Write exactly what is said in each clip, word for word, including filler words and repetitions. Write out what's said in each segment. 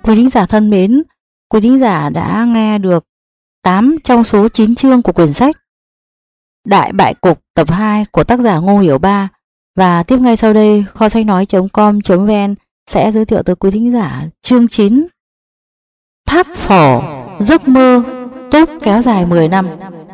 Quý thính giả thân mến, quý thính giả đã nghe được tám trong số chín chương của quyển sách Đại Bại Cục tập hai của tác giả Ngô Hiểu Ba. Và tiếp ngay sau đây, kho sách nói.com.vn sẽ giới thiệu tới quý thính giả chương chín, Thác Phổ Giấc Mơ Tốt Kéo Dài mười năm.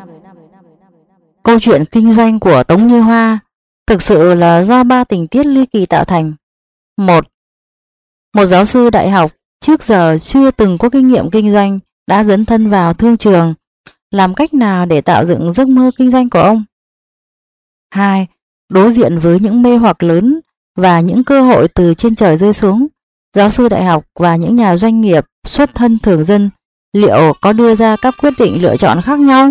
Câu chuyện kinh doanh của Tống Như Hoa thực sự là do ba tình tiết ly kỳ tạo thành. Một, một giáo sư đại học trước giờ chưa từng có kinh nghiệm kinh doanh đã dấn thân vào thương trường. Làm cách nào để tạo dựng giấc mơ kinh doanh của ông? Hai, đối diện với những mê hoặc lớn và những cơ hội từ trên trời rơi xuống, giáo sư đại học và những nhà doanh nghiệp xuất thân thường dân liệu có đưa ra các quyết định lựa chọn khác nhau?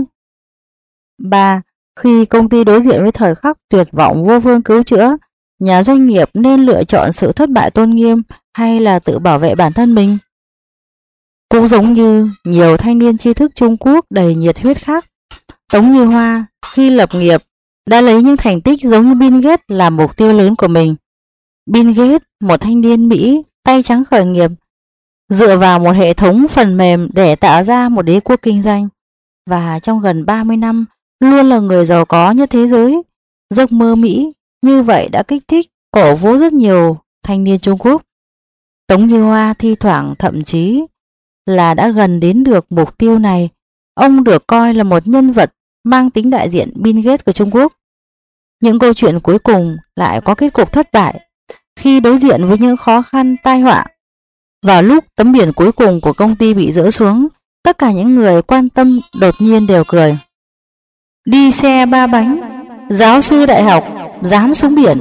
Ba, khi công ty đối diện với thời khắc tuyệt vọng vô phương cứu chữa, nhà doanh nghiệp nên lựa chọn sự thất bại tôn nghiêm hay là tự bảo vệ bản thân mình? Cũng giống như nhiều thanh niên tri thức Trung Quốc đầy nhiệt huyết khác, Tống Như Hoa khi lập nghiệp đã lấy những thành tích giống như Bill Gates làm mục tiêu lớn của mình. Bill Gates, một thanh niên Mỹ tay trắng khởi nghiệp, dựa vào một hệ thống phần mềm để tạo ra một đế quốc kinh doanh, và trong gần ba mươi năm luôn là người giàu có nhất thế giới. Giấc mơ Mỹ như vậy đã kích thích, cổ vũ rất nhiều thanh niên Trung Quốc. Tống Như Hoa thi thoảng thậm chí là đã gần đến được mục tiêu này. Ông được coi là một nhân vật mang tính đại diện Bill Gates của Trung Quốc. Những câu chuyện cuối cùng lại có kết cục thất bại khi đối diện với những khó khăn tai họa. Vào lúc tấm biển cuối cùng của công ty bị dỡ xuống, tất cả những người quan tâm đột nhiên đều cười. Đi xe ba bánh, giáo sư đại học dám xuống biển.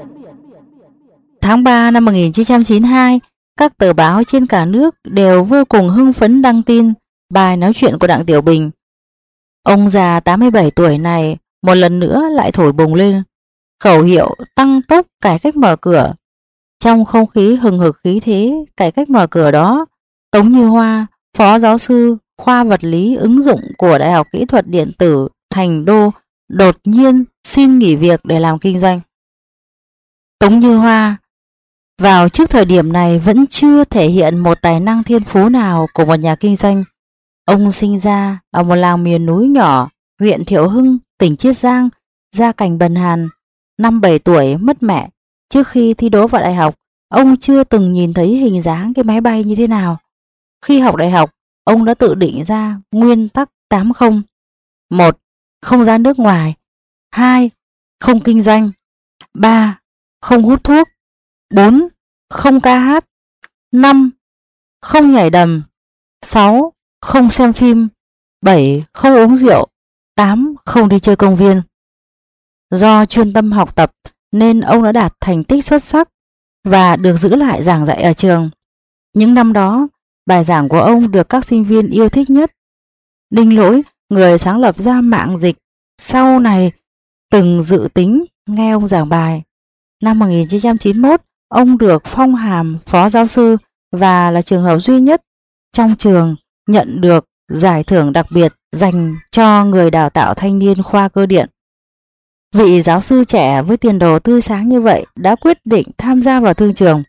Tháng ba năm một nghìn chín trăm chín mươi hai, các tờ báo trên cả nước đều vô cùng hưng phấn đăng tin bài nói chuyện của Đặng Tiểu Bình. Ông già tám mươi bảy tuổi này một lần nữa lại thổi bùng lên khẩu hiệu tăng tốc cải cách mở cửa. Trong không khí hừng hực khí thế cải cách mở cửa đó, Tống Như Hoa, phó giáo sư khoa vật lý ứng dụng của Đại học Kỹ thuật Điện tử Thành Đô, đột nhiên xin nghỉ việc để làm kinh doanh. Tống Như Hoa vào trước thời điểm này vẫn chưa thể hiện một tài năng thiên phú nào của một nhà kinh doanh. Ông sinh ra ở một làng miền núi nhỏ, huyện Thiệu Hưng, tỉnh Chiết Giang, gia cảnh bần hàn. Năm bảy tuổi mất mẹ. Trước khi thi đỗ vào đại học, ông chưa từng nhìn thấy hình dáng cái máy bay như thế nào. Khi học đại học, ông đã tự định ra nguyên tắc tám không. Một, không ra nước ngoài. Hai, không kinh doanh. Ba, không hút thuốc. Bốn, không ca hát. Năm, không nhảy đầm. Sáu, không xem phim. Bảy, không uống rượu. Tám, không đi chơi công viên. Do chuyên tâm học tập nên ông đã đạt thành tích xuất sắc và được giữ lại giảng dạy ở trường. Những năm đó, bài giảng của ông được các sinh viên yêu thích nhất. Đinh Lỗi, người sáng lập ra mạng dịch, sau này từng dự tính nghe ông giảng bài. Năm một nghìn chín trăm chín mươi mốt, ông được phong hàm phó giáo sư và là trường hợp duy nhất trong trường nhận được giải thưởng đặc biệt dành cho người đào tạo thanh niên khoa cơ điện. Vị giáo sư trẻ với tiền đồ tươi sáng như vậy đã quyết định tham gia vào thương trường.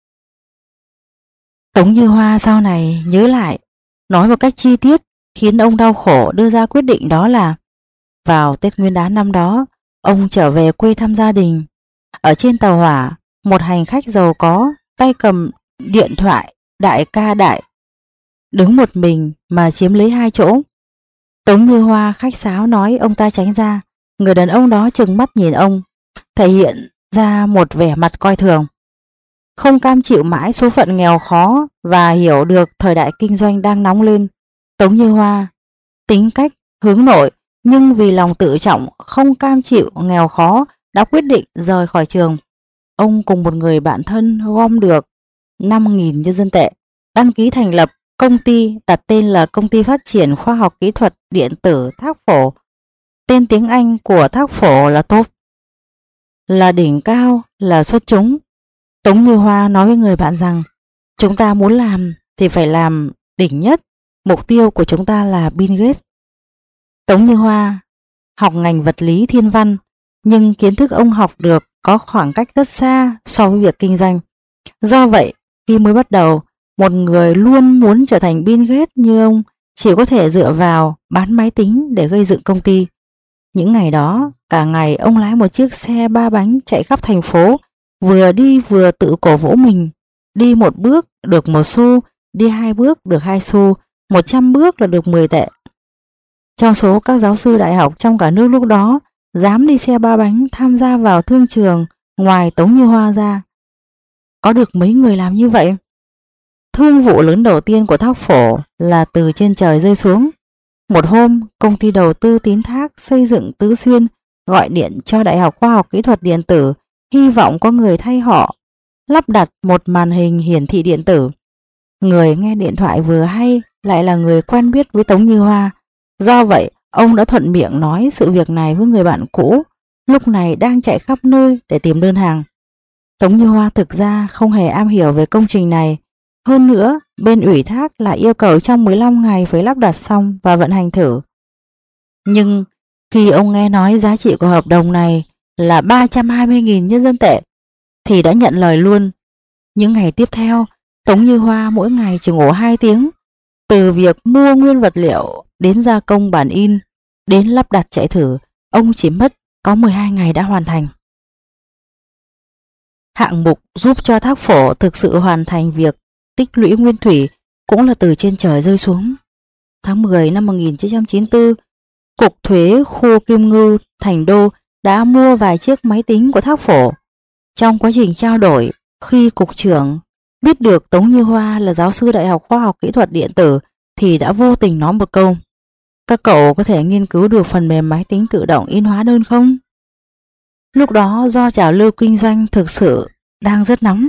Tống Như Hoa sau này nhớ lại, nói một cách chi tiết khiến ông đau khổ đưa ra quyết định, đó là vào Tết Nguyên đán năm đó, ông trở về quê thăm gia đình. Ở trên tàu hỏa, một hành khách giàu có tay cầm điện thoại đại ca đại, đứng một mình mà chiếm lấy hai chỗ. Tống Như Hoa khách sáo nói ông ta tránh ra. Người đàn ông đó trừng mắt nhìn ông, thể hiện ra một vẻ mặt coi thường. Không cam chịu mãi số phận nghèo khó và hiểu được thời đại kinh doanh đang nóng lên, Tống Như Hoa tính cách hướng nội nhưng vì lòng tự trọng không cam chịu nghèo khó đã quyết định rời khỏi trường. Ông cùng một người bạn thân gom được năm nghìn nhân dân tệ, đăng ký thành lập công ty đặt tên là Công ty Phát triển Khoa học Kỹ thuật Điện tử Thác Phổ. Tên tiếng Anh của Thác Phổ là top, là đỉnh cao, là xuất chúng. Tống Như Hoa nói với người bạn rằng chúng ta muốn làm thì phải làm đỉnh nhất, mục tiêu của chúng ta là Bill Gates. Tống Như Hoa học ngành vật lý thiên văn, nhưng kiến thức ông học được có khoảng cách rất xa so với việc kinh doanh. Do vậy, khi mới bắt đầu, Một người luôn muốn trở thành Bill Gates như ông chỉ có thể dựa vào bán máy tính để gây dựng công ty. Những ngày đó, cả ngày ông lái một chiếc xe ba bánh chạy khắp thành phố, vừa đi vừa tự cổ vũ mình. Đi một bước được một xu, đi hai bước được hai xu, một trăm bước là được mười tệ. Trong số các giáo sư đại học trong cả nước lúc đó, dám đi xe ba bánh tham gia vào thương trường ngoài Tống Như Hoa ra, có được mấy người làm như vậy. Thương vụ lớn đầu tiên của Thác Phổ là từ trên trời rơi xuống. Một hôm, công ty đầu tư tín thác xây dựng Tứ Xuyên gọi điện cho Đại học Khoa học Kỹ thuật Điện tử, hy vọng có người thay họ lắp đặt một màn hình hiển thị điện tử. Người nghe điện thoại vừa hay lại là người quen biết với Tống Như Hoa. Do vậy, ông đã thuận miệng nói sự việc này với người bạn cũ, lúc này đang chạy khắp nơi để tìm đơn hàng. Tống Như Hoa thực ra không hề am hiểu về công trình này. Hơn nữa, bên ủy thác lại yêu cầu trong mười lăm ngày phải lắp đặt xong và vận hành thử. Nhưng khi ông nghe nói giá trị của hợp đồng này là ba trăm hai mươi nghìn nhân dân tệ thì đã nhận lời luôn. Những ngày tiếp theo, Tống Như Hoa mỗi ngày chỉ ngủ hai tiếng. Từ việc mua nguyên vật liệu đến gia công bản in đến lắp đặt chạy thử, ông chỉ mất có mười hai ngày đã hoàn thành. Hạng mục giúp cho Thác Phổ thực sự hoàn thành việc tích lũy nguyên thủy cũng là từ trên trời rơi xuống. Tháng mười năm một nghìn chín trăm chín mươi tư, Cục Thuế khu Kim Ngưu, Thành Đô đã mua vài chiếc máy tính của Thác Phổ. Trong quá trình trao đổi, khi cục trưởng biết được Tống Như Hoa là giáo sư Đại học Khoa học Kỹ thuật Điện tử thì đã vô tình nói một câu: các cậu có thể nghiên cứu được phần mềm máy tính tự động in hóa đơn không? Lúc đó do trào lưu kinh doanh thực sự đang rất nóng.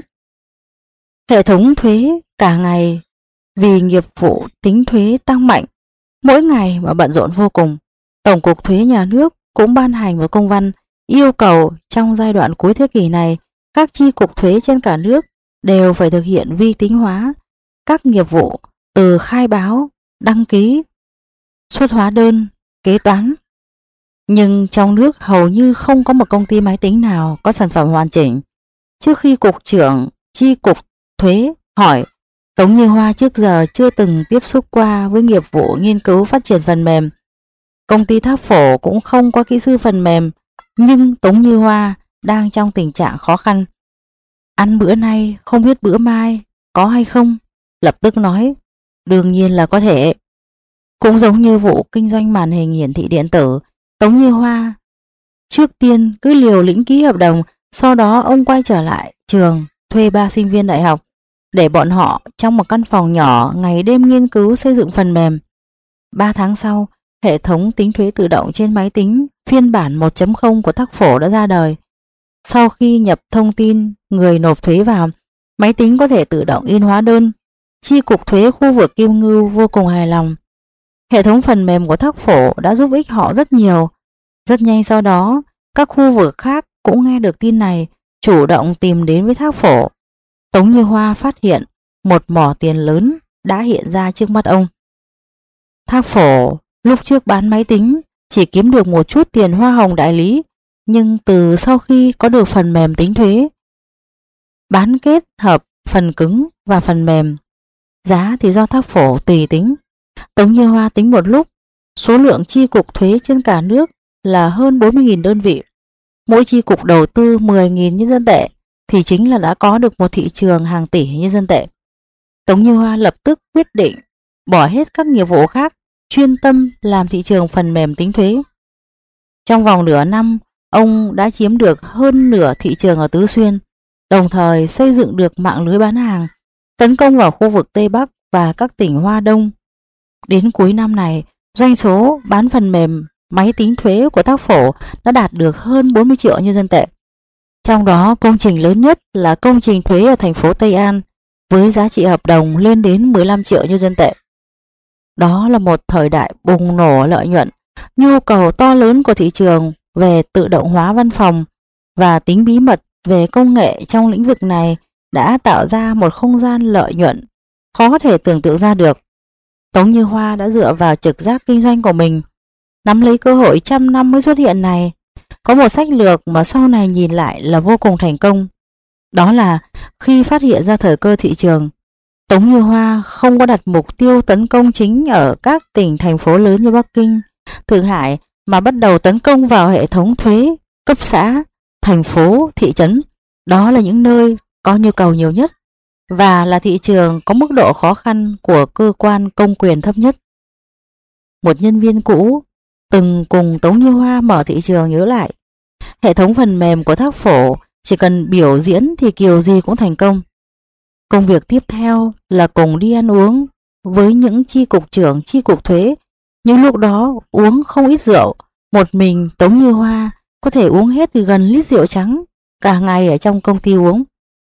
Hệ thống thuế cả ngày vì nghiệp vụ tính thuế tăng mạnh, mỗi ngày mà bận rộn vô cùng. Tổng cục Thuế nhà nước cũng ban hành một công văn yêu cầu trong giai đoạn cuối thế kỷ này, các chi cục thuế trên cả nước đều phải thực hiện vi tính hóa các nghiệp vụ từ khai báo, đăng ký, xuất hóa đơn, kế toán. Nhưng trong nước hầu như không có một công ty máy tính nào có sản phẩm hoàn chỉnh. Trước khi cục trưởng chi cục thuế hỏi, Tống Như Hoa trước giờ chưa từng tiếp xúc qua với nghiệp vụ nghiên cứu phát triển phần mềm. Công ty Thác Phổ cũng không có kỹ sư phần mềm, nhưng Tống Như Hoa đang trong tình trạng khó khăn. Ăn bữa nay không biết bữa mai có hay không, lập tức nói đương nhiên là có thể. Cũng giống như vụ kinh doanh màn hình hiển thị điện tử, Tống Như Hoa trước tiên cứ liều lĩnh ký hợp đồng, sau đó ông quay trở lại trường thuê ba sinh viên đại học để bọn họ trong một căn phòng nhỏ ngày đêm nghiên cứu xây dựng phần mềm. Ba tháng sau, hệ thống tính thuế tự động trên máy tính phiên bản một chấm không của Thác Phổ đã ra đời. Sau khi nhập thông tin người nộp thuế vào, máy tính có thể tự động in hóa đơn. Chi cục thuế khu vực Kim Ngưu vô cùng hài lòng. Hệ thống phần mềm của Thác Phổ đã giúp ích họ rất nhiều. Rất nhanh sau đó, các khu vực khác cũng nghe được tin này, chủ động tìm đến với Thác Phổ. Tống Như Hoa phát hiện một mỏ tiền lớn đã hiện ra trước mắt ông. Thác Phổ lúc trước bán máy tính chỉ kiếm được một chút tiền hoa hồng đại lý, nhưng từ sau khi có được phần mềm tính thuế, bán kết hợp phần cứng và phần mềm, giá thì do Thác Phổ tùy tính. Tống Như Hoa tính một lúc, số lượng chi cục thuế trên cả nước là hơn bốn mươi nghìn đơn vị. Mỗi chi cục đầu tư mười nghìn nhân dân tệ thì chính là đã có được một thị trường hàng tỷ nhân dân tệ. Tống Như Hoa lập tức quyết định bỏ hết các nghiệp vụ khác, chuyên tâm làm thị trường phần mềm tính thuế. Trong vòng nửa năm, ông đã chiếm được hơn nửa thị trường ở Tứ Xuyên, đồng thời xây dựng được mạng lưới bán hàng, tấn công vào khu vực Tây Bắc và các tỉnh Hoa Đông. Đến cuối năm này, doanh số bán phần mềm máy tính thuế của Thác Phổ đã đạt được hơn bốn mươi triệu nhân dân tệ. Trong đó, công trình lớn nhất là công trình thuế ở thành phố Tây An với giá trị hợp đồng lên đến mười lăm triệu nhân dân tệ. Đó là một thời đại bùng nổ lợi nhuận, nhu cầu to lớn của thị trường về tự động hóa văn phòng và tính bí mật về công nghệ trong lĩnh vực này đã tạo ra một không gian lợi nhuận khó thể tưởng tượng ra được. Tống Như Hoa đã dựa vào trực giác kinh doanh của mình, nắm lấy cơ hội trăm năm mới xuất hiện này. Có một sách lược mà sau này nhìn lại là vô cùng thành công. Đó là khi phát hiện ra thời cơ thị trường, Tống Như Hoa không có đặt mục tiêu tấn công chính ở các tỉnh thành phố lớn như Bắc Kinh, Thượng Hải, mà bắt đầu tấn công vào hệ thống thuế cấp xã, thành phố, thị trấn. Đó là những nơi có nhu cầu nhiều nhất và là thị trường có mức độ khó khăn của cơ quan công quyền thấp nhất. Một nhân viên cũ từng cùng Tống Như Hoa mở thị trường nhớ lại, hệ thống phần mềm của Thác Phổ chỉ cần biểu diễn thì kiểu gì cũng thành công. Công việc tiếp theo là cùng đi ăn uống với những chi cục trưởng chi cục thuế, nhưng lúc đó uống không ít rượu. Một mình Tống Như Hoa có thể uống hết gần lít rượu trắng cả ngày ở trong công ty uống.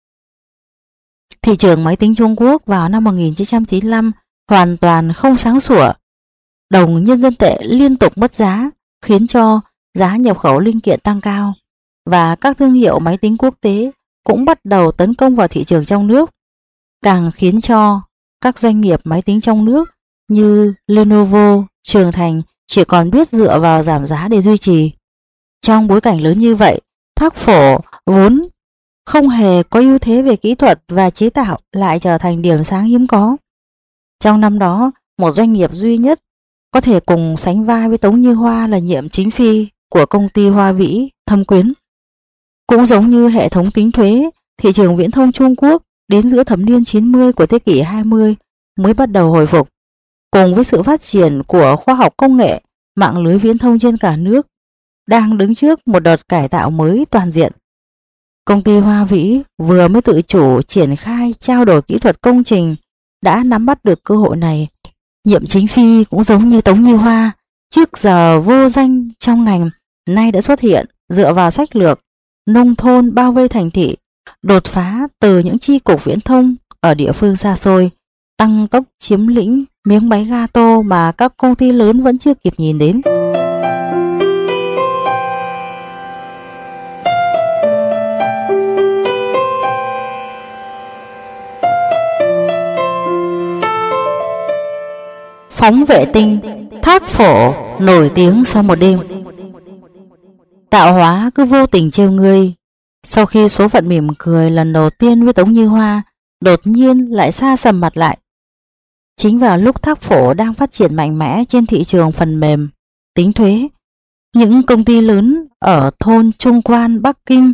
Thị trường máy tính Trung Quốc vào năm một nghìn chín trăm chín mươi lăm hoàn toàn không sáng sủa. Đồng nhân dân tệ liên tục mất giá, khiến cho giá nhập khẩu linh kiện tăng cao, và các thương hiệu máy tính quốc tế cũng bắt đầu tấn công vào thị trường trong nước, càng khiến cho các doanh nghiệp máy tính trong nước như Lenovo, Trường Thành chỉ còn biết dựa vào giảm giá để duy trì. Trong bối cảnh lớn như vậy, Thác Phổ vốn không hề có ưu thế về kỹ thuật và chế tạo lại trở thành điểm sáng hiếm có. Trong năm đó, một doanh nghiệp duy nhất có thể cùng sánh vai với Tống Như Hoa là Nhiệm Chính Phi của công ty Hoa Vĩ, Thâm Quyến. Cũng giống như hệ thống tính thuế, thị trường viễn thông Trung Quốc đến giữa thập niên chín mươi của thế kỷ hai mươi mới bắt đầu hồi phục. Cùng với sự phát triển của khoa học công nghệ, mạng lưới viễn thông trên cả nước đang đứng trước một đợt cải tạo mới toàn diện. Công ty Hoa Vĩ vừa mới tự chủ triển khai trao đổi kỹ thuật công trình đã nắm bắt được cơ hội này. Nhiệm Chính Phi cũng giống như Tống Như Hoa, trước giờ vô danh trong ngành, nay đã xuất hiện dựa vào sách lược nông thôn bao vây thành thị, đột phá từ những chi cục viễn thông ở địa phương xa xôi, tăng tốc chiếm lĩnh miếng bánh gato mà các công ty lớn vẫn chưa kịp nhìn đến. Phóng vệ tinh, Thác Phổ nổi tiếng sau một đêm. Tạo hóa cứ vô tình trêu ngươi. Sau khi số phận mỉm cười lần đầu tiên với Tống Như Hoa, đột nhiên lại xa sầm mặt lại. Chính vào lúc Thác Phổ đang phát triển mạnh mẽ trên thị trường phần mềm, tính thuế, những công ty lớn ở thôn Trung Quan, Bắc Kinh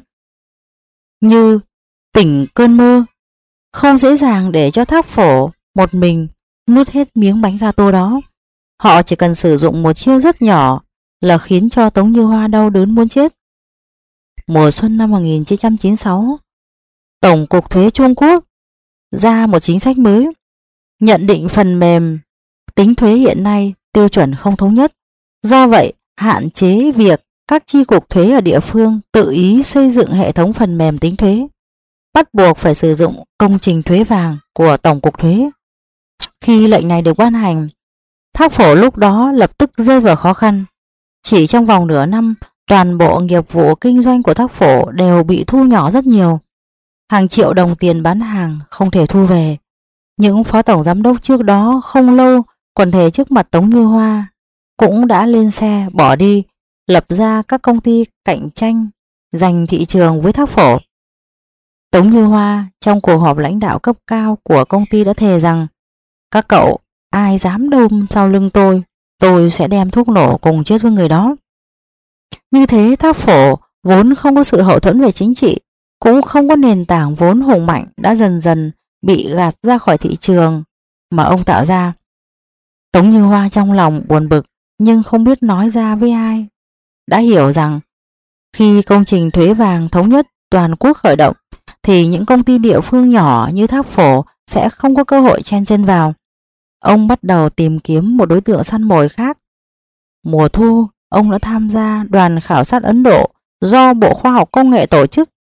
như tỉnh Cơn Mơ không dễ dàng để cho Thác Phổ một mình nuốt hết miếng bánh gato đó. Họ chỉ cần sử dụng một chiêu rất nhỏ là khiến cho Tống Như Hoa đau đớn muốn chết. Mùa xuân năm một nghìn chín trăm chín mươi sáu, Tổng cục Thuế Trung Quốc ra một chính sách mới, nhận định phần mềm tính thuế hiện nay tiêu chuẩn không thống nhất. Do vậy, hạn chế việc các chi cục thuế ở địa phương tự ý xây dựng hệ thống phần mềm tính thuế, bắt buộc phải sử dụng công trình thuế vàng của Tổng cục Thuế. Khi lệnh này được ban hành, Thác Phổ lúc đó lập tức rơi vào khó khăn. Chỉ trong vòng nửa năm, toàn bộ nghiệp vụ kinh doanh của Thác Phổ đều bị thu nhỏ rất nhiều. Hàng triệu đồng tiền bán hàng không thể thu về. Những phó tổng giám đốc trước đó không lâu còn thề trước mặt Tống Như Hoa cũng đã lên xe bỏ đi, lập ra các công ty cạnh tranh giành thị trường với Thác Phổ. Tống Như Hoa trong cuộc họp lãnh đạo cấp cao của công ty đã thề rằng: các cậu ai dám đâm sau lưng tôi, tôi sẽ đem thuốc nổ cùng chết với người đó. Như thế, Thác Phổ vốn không có sự hậu thuẫn về chính trị, cũng không có nền tảng vốn hùng mạnh, đã dần dần bị gạt ra khỏi thị trường mà ông tạo ra. Tống Như Hoa trong lòng buồn bực nhưng không biết nói ra với ai. Đã hiểu rằng khi công trình thuế vàng thống nhất toàn quốc khởi động thì những công ty địa phương nhỏ như Thác Phổ sẽ không có cơ hội chen chân vào. Ông bắt đầu tìm kiếm một đối tượng săn mồi khác. Mùa thu, ông đã tham gia đoàn khảo sát Ấn Độ do Bộ Khoa học Công nghệ tổ chức.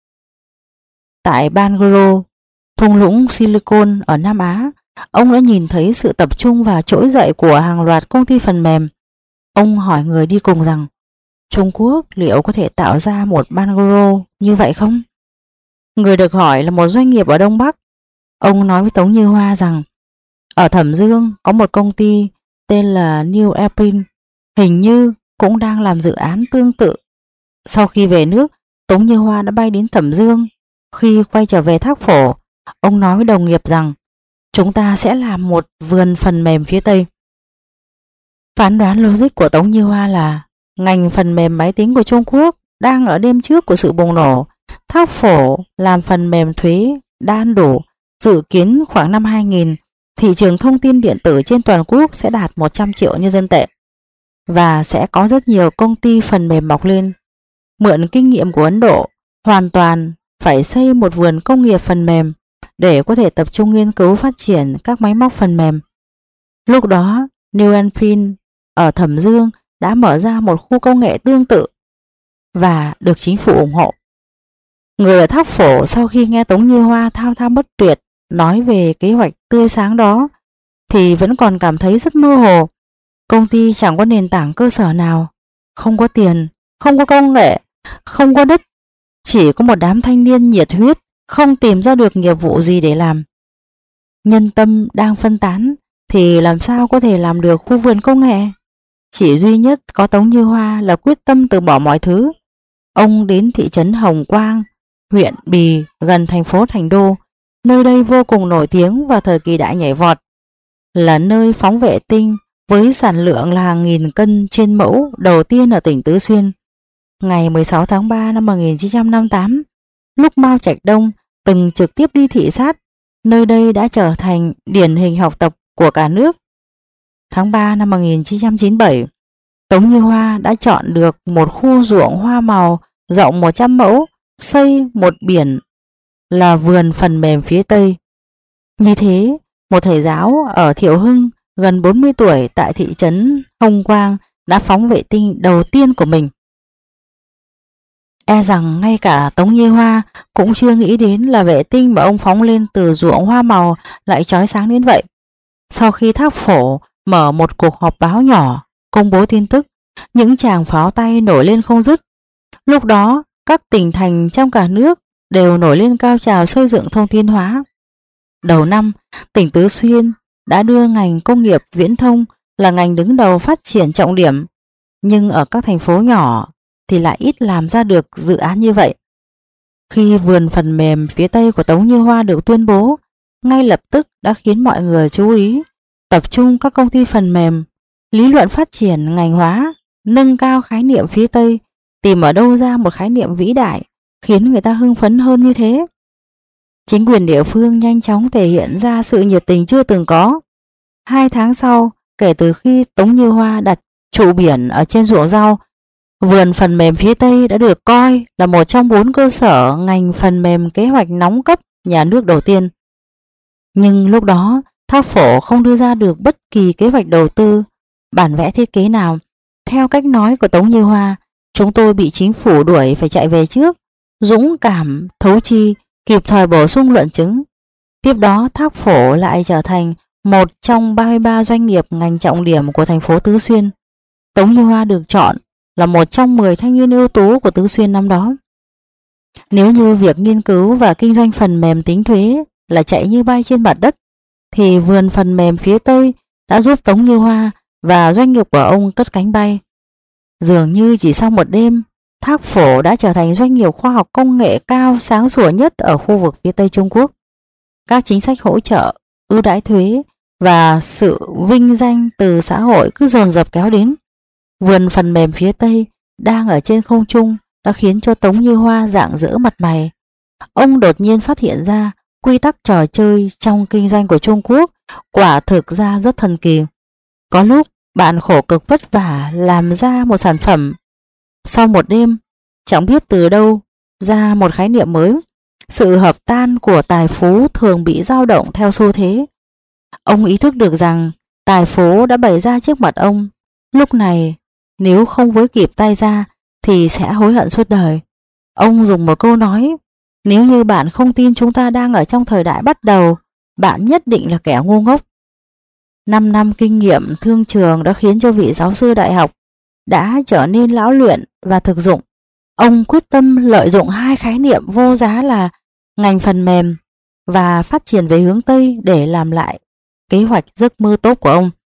Tại Bangalore, thung lũng Silicon ở Nam Á, ông đã nhìn thấy sự tập trung và trỗi dậy của hàng loạt công ty phần mềm. Ông hỏi người đi cùng rằng Trung Quốc liệu có thể tạo ra một Bangalore như vậy không? Người được hỏi là một doanh nghiệp ở Đông Bắc. Ông nói với Tống Như Hoa rằng ở Thẩm Dương có một công ty tên là New Airprint, hình như cũng đang làm dự án tương tự. Sau khi về nước, Tống Như Hoa đã bay đến Thẩm Dương. Khi quay trở về Thác Phổ, ông nói với đồng nghiệp rằng chúng ta sẽ làm một vườn phần mềm phía Tây. Phán đoán logic của Tống Như Hoa là ngành phần mềm máy tính của Trung Quốc đang ở đêm trước của sự bùng nổ. Thác Phổ làm phần mềm thuế đan đủ, dự kiến khoảng năm hai nghìn, thị trường thông tin điện tử trên toàn quốc sẽ đạt một trăm triệu nhân dân tệ và sẽ có rất nhiều công ty phần mềm mọc lên. Mượn kinh nghiệm của Ấn Độ, hoàn toàn phải xây một vườn công nghiệp phần mềm để có thể tập trung nghiên cứu phát triển các máy móc phần mềm. Lúc đó, New Enfin ở Thẩm Dương đã mở ra một khu công nghệ tương tự và được chính phủ ủng hộ. Người ở Thác Phổ sau khi nghe Tống Như Hoa thao thao bất tuyệt nói về kế hoạch tươi sáng đó thì vẫn còn cảm thấy rất mơ hồ. Công ty chẳng có nền tảng cơ sở nào, không có tiền, không có công nghệ, không có đất, chỉ có một đám thanh niên nhiệt huyết, không tìm ra được nghiệp vụ gì để làm. Nhân tâm đang phân tán thì làm sao có thể làm được khu vườn công nghệ? Chỉ duy nhất có Tống Như Hoa là quyết tâm từ bỏ mọi thứ. Ông đến thị trấn Hồng Quang, huyện Bì gần thành phố Thành Đô. Nơi đây vô cùng nổi tiếng vào thời kỳ đại nhảy vọt, là nơi phóng vệ tinh với sản lượng là hàng nghìn cân trên mẫu đầu tiên ở tỉnh Tứ Xuyên. Ngày mười sáu tháng ba năm một nghìn chín trăm năm mươi tám, lúc Mao Trạch Đông từng trực tiếp đi thị sát, nơi đây đã trở thành điển hình học tập của cả nước. Tháng ba năm một nghìn chín trăm chín mươi bảy, Tống Như Hoa đã chọn được một khu ruộng hoa màu rộng một trăm mẫu, xây một biển là vườn phần mềm phía Tây. Như thế, một thầy giáo ở Thiệu Hưng gần bốn mươi tuổi tại thị trấn Hồng Quang đã phóng vệ tinh đầu tiên của mình. E rằng ngay cả Tống Như Hoa cũng chưa nghĩ đến là vệ tinh mà ông phóng lên từ ruộng hoa màu lại chói sáng đến vậy. Sau khi Thác Phổ mở một cuộc họp báo nhỏ công bố tin tức, những tràng pháo tay nổi lên không dứt. Lúc đó, các tỉnh thành trong cả nước đều nổi lên cao trào xây dựng thông tin hóa. Đầu năm, tỉnh Tứ Xuyên đã đưa ngành công nghiệp viễn thông là ngành đứng đầu phát triển trọng điểm, nhưng ở các thành phố nhỏ thì lại ít làm ra được dự án như vậy. Khi vườn phần mềm phía Tây của Tống Như Hoa được tuyên bố, ngay lập tức đã khiến mọi người chú ý, tập trung các công ty phần mềm, lý luận phát triển ngành hóa, nâng cao khái niệm phía Tây, tìm ở đâu ra một khái niệm vĩ đại khiến người ta hưng phấn hơn như thế. Chính quyền địa phương nhanh chóng thể hiện ra sự nhiệt tình chưa từng có. Hai tháng sau, kể từ khi Tống Như Hoa đặt trụ biển ở trên ruộng rau, vườn phần mềm phía Tây đã được coi là một trong bốn cơ sở ngành phần mềm kế hoạch nóng cấp nhà nước đầu tiên. Nhưng lúc đó, Thác Phổ không đưa ra được bất kỳ kế hoạch đầu tư, bản vẽ thiết kế nào. Theo cách nói của Tống Như Hoa, chúng tôi bị chính phủ đuổi phải chạy về trước, dũng cảm, thấu chi, kịp thời bổ sung luận chứng. Tiếp đó, Thác Phổ lại trở thành một trong ba mươi ba doanh nghiệp ngành trọng điểm của thành phố Tứ Xuyên. Tống Như Hoa được chọn là một trong mười thanh niên ưu tú của Tứ Xuyên năm đó. Nếu như việc nghiên cứu và kinh doanh phần mềm tính thuế là chạy như bay trên mặt đất, thì vườn phần mềm phía Tây đã giúp Tống Như Hoa và doanh nghiệp của ông cất cánh bay. Dường như chỉ sau một đêm, Thác Phổ đã trở thành doanh nghiệp khoa học công nghệ cao sáng sủa nhất ở khu vực phía Tây Trung Quốc. Các chính sách hỗ trợ, ưu đãi thuế và sự vinh danh từ xã hội cứ dồn dập kéo đến. Vườn phần mềm phía Tây đang ở trên không trung đã khiến cho Tống Như Hoa rạng rỡ mặt mày. Ông đột nhiên phát hiện ra quy tắc trò chơi trong kinh doanh của Trung Quốc quả thực ra rất thần kỳ. Có lúc bạn khổ cực vất vả làm ra một sản phẩm, sau một đêm chẳng biết từ đâu ra một khái niệm mới. Sự hợp tan của tài phú thường bị dao động theo xu thế. Ông ý thức được rằng tài phú đã bày ra trước mặt ông. Lúc này nếu không với kịp tay ra thì sẽ hối hận suốt đời. Ông dùng một câu nói: nếu như bạn không tin chúng ta đang ở trong thời đại bắt đầu, bạn nhất định là kẻ ngu ngốc. Năm năm kinh nghiệm thương trường đã khiến cho vị giáo sư đại học đã trở nên lão luyện và thực dụng. Ông quyết tâm lợi dụng hai khái niệm vô giá là ngành phần mềm và phát triển về hướng Tây để làm lại kế hoạch giấc mơ tốt của ông.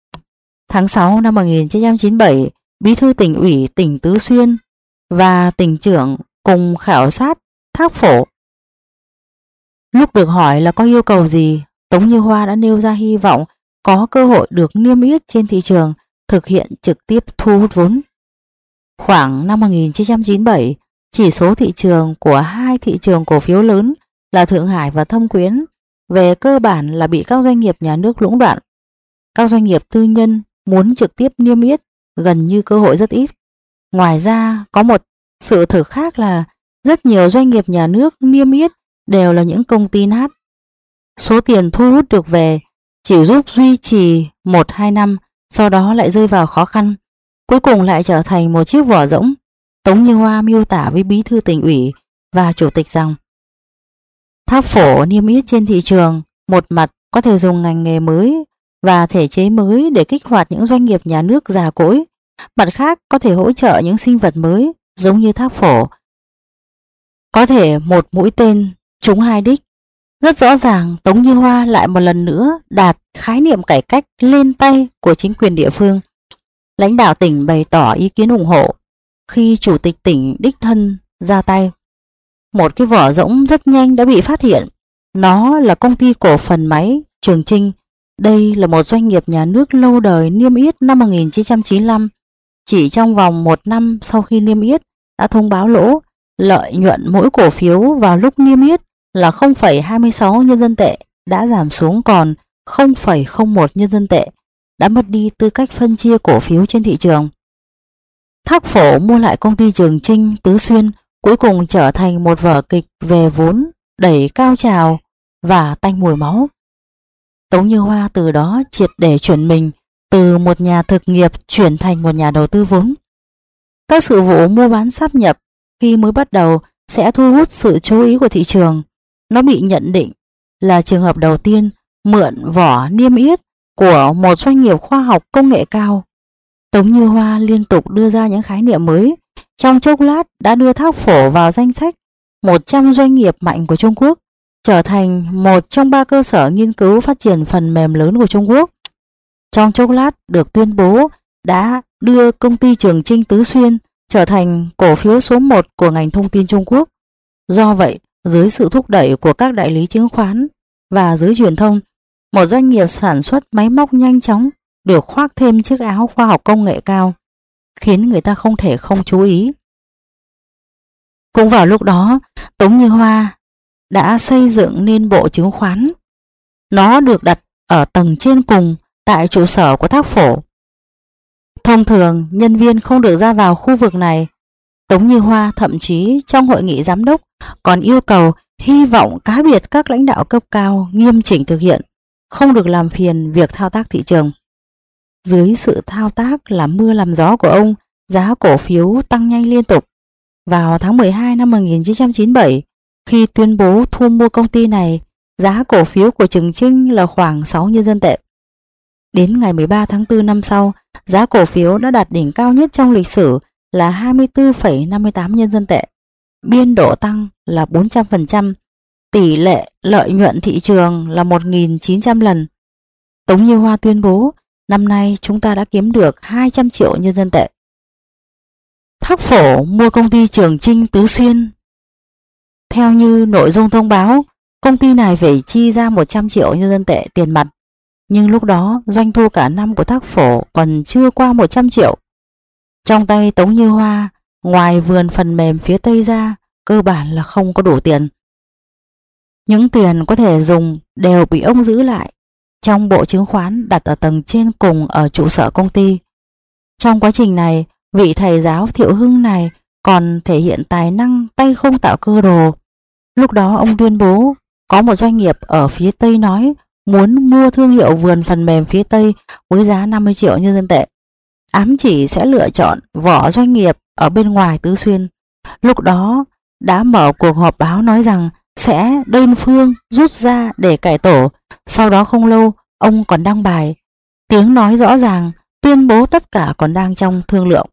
Tháng sáu năm một nghìn chín trăm chín mươi bảy, Bí thư tỉnh ủy tỉnh Tứ Xuyên và tỉnh trưởng cùng khảo sát Thác Phổ. Lúc được hỏi là có yêu cầu gì, Tống Như Hoa đã nêu ra hy vọng có cơ hội được niêm yết trên thị trường, thực hiện trực tiếp thu hút vốn. Khoảng năm một nghìn chín trăm chín mươi bảy, chỉ số thị trường của hai thị trường cổ phiếu lớn là Thượng Hải và Thâm Quyến về cơ bản là bị các doanh nghiệp nhà nước lũng đoạn. Các doanh nghiệp tư nhân muốn trực tiếp niêm yết gần như cơ hội rất ít. Ngoài ra, có một sự thực khác là rất nhiều doanh nghiệp nhà nước niêm yết đều là những công ty nát. Số tiền thu hút được về chỉ giúp duy trì một hai năm, sau đó lại rơi vào khó khăn, cuối cùng lại trở thành một chiếc vỏ rỗng. Tống Như Hoa miêu tả với bí thư tỉnh ủy và chủ tịch rằng Thác Phổ niêm yết trên thị trường, một mặt có thể dùng ngành nghề mới và thể chế mới để kích hoạt những doanh nghiệp nhà nước già cỗi, mặt khác có thể hỗ trợ những sinh vật mới giống như Thác Phổ. Có thể một mũi tên trúng hai đích. Rất rõ ràng Tống Như Hoa lại một lần nữa đạt khái niệm cải cách lên tay của chính quyền địa phương. Lãnh đạo tỉnh bày tỏ ý kiến ủng hộ khi chủ tịch tỉnh đích thân ra tay. Một cái vỏ rỗng rất nhanh đã bị phát hiện. Nó là công ty cổ phần máy Trường Chinh. Đây là một doanh nghiệp nhà nước lâu đời niêm yết năm một nghìn chín trăm chín mươi lăm. Chỉ trong vòng một năm sau khi niêm yết đã thông báo lỗ. Lợi nhuận mỗi cổ phiếu vào lúc niêm yết là không phẩy hai mươi sáu nhân dân tệ đã giảm xuống còn không phẩy không một nhân dân tệ, đã mất đi tư cách phân chia cổ phiếu trên thị trường. Thác Phổ mua lại công ty Trường Chinh Tứ Xuyên cuối cùng trở thành một vở kịch về vốn đẩy cao trào và tanh mùi máu. Tống Như Hoa từ đó triệt để chuyển mình từ một nhà thực nghiệp chuyển thành một nhà đầu tư vốn. Các sự vụ mua bán sáp nhập khi mới bắt đầu sẽ thu hút sự chú ý của thị trường. Nó bị nhận định là trường hợp đầu tiên mượn vỏ niêm yết của một doanh nghiệp khoa học công nghệ cao. Tống Như Hoa liên tục đưa ra những khái niệm mới, trong chốc lát đã đưa Thác Phổ vào danh sách một trăm doanh nghiệp mạnh của Trung Quốc, trở thành một trong ba cơ sở nghiên cứu phát triển phần mềm lớn của Trung Quốc. Trong chốc lát được tuyên bố đã đưa công ty Trường Chinh Tứ Xuyên trở thành cổ phiếu số một của ngành thông tin Trung Quốc. Do vậy, dưới sự thúc đẩy của các đại lý chứng khoán và giới truyền thông, một doanh nghiệp sản xuất máy móc nhanh chóng được khoác thêm chiếc áo khoa học công nghệ cao, khiến người ta không thể không chú ý. Cũng vào lúc đó, Tống Như Hoa đã xây dựng nên bộ chứng khoán. Nó được đặt ở tầng trên cùng tại trụ sở của Thác Phổ. Thông thường, nhân viên không được ra vào khu vực này. Tống Như Hoa thậm chí trong hội nghị giám đốc còn yêu cầu hy vọng cá biệt các lãnh đạo cấp cao nghiêm chỉnh thực hiện, không được làm phiền việc thao tác thị trường. Dưới sự thao tác làm mưa làm gió của ông, giá cổ phiếu tăng nhanh liên tục. Vào tháng mười hai năm một nghìn chín trăm chín mươi bảy, khi tuyên bố thu mua công ty này, giá cổ phiếu của Trường Chinh là khoảng sáu nhân dân tệ. Đến ngày mười ba tháng tư năm sau, giá cổ phiếu đã đạt đỉnh cao nhất trong lịch sử là hai mươi tư phẩy năm mươi tám nhân dân tệ. Biên độ tăng là bốn trăm phần trăm, tỷ lệ lợi nhuận thị trường là một nghìn chín trăm lần. Tống Như Hoa tuyên bố, năm nay chúng ta đã kiếm được hai trăm triệu nhân dân tệ. Thác Phổ mua công ty Trường Chinh Tứ Xuyên. Theo như nội dung thông báo, công ty này phải chi ra một trăm triệu nhân dân tệ tiền mặt. Nhưng lúc đó doanh thu cả năm của Thác Phổ còn chưa qua một trăm triệu. Trong tay Tống Như Hoa, ngoài vườn phần mềm phía Tây ra, cơ bản là không có đủ tiền. Những tiền có thể dùng đều bị ông giữ lại trong bộ chứng khoán đặt ở tầng trên cùng ở trụ sở công ty. Trong quá trình này, vị thầy giáo Thiệu Hưng này còn thể hiện tài năng tay không tạo cơ đồ. Lúc đó ông tuyên bố có một doanh nghiệp ở phía Tây nói muốn mua thương hiệu vườn phần mềm phía Tây với giá năm mươi triệu nhân dân tệ, ám chỉ sẽ lựa chọn vỏ doanh nghiệp ở bên ngoài Tứ Xuyên. Lúc đó đã mở cuộc họp báo nói rằng sẽ đơn phương rút ra để cải tổ. Sau đó không lâu, ông còn đăng bài, tiếng nói rõ ràng, tuyên bố tất cả còn đang trong thương lượng.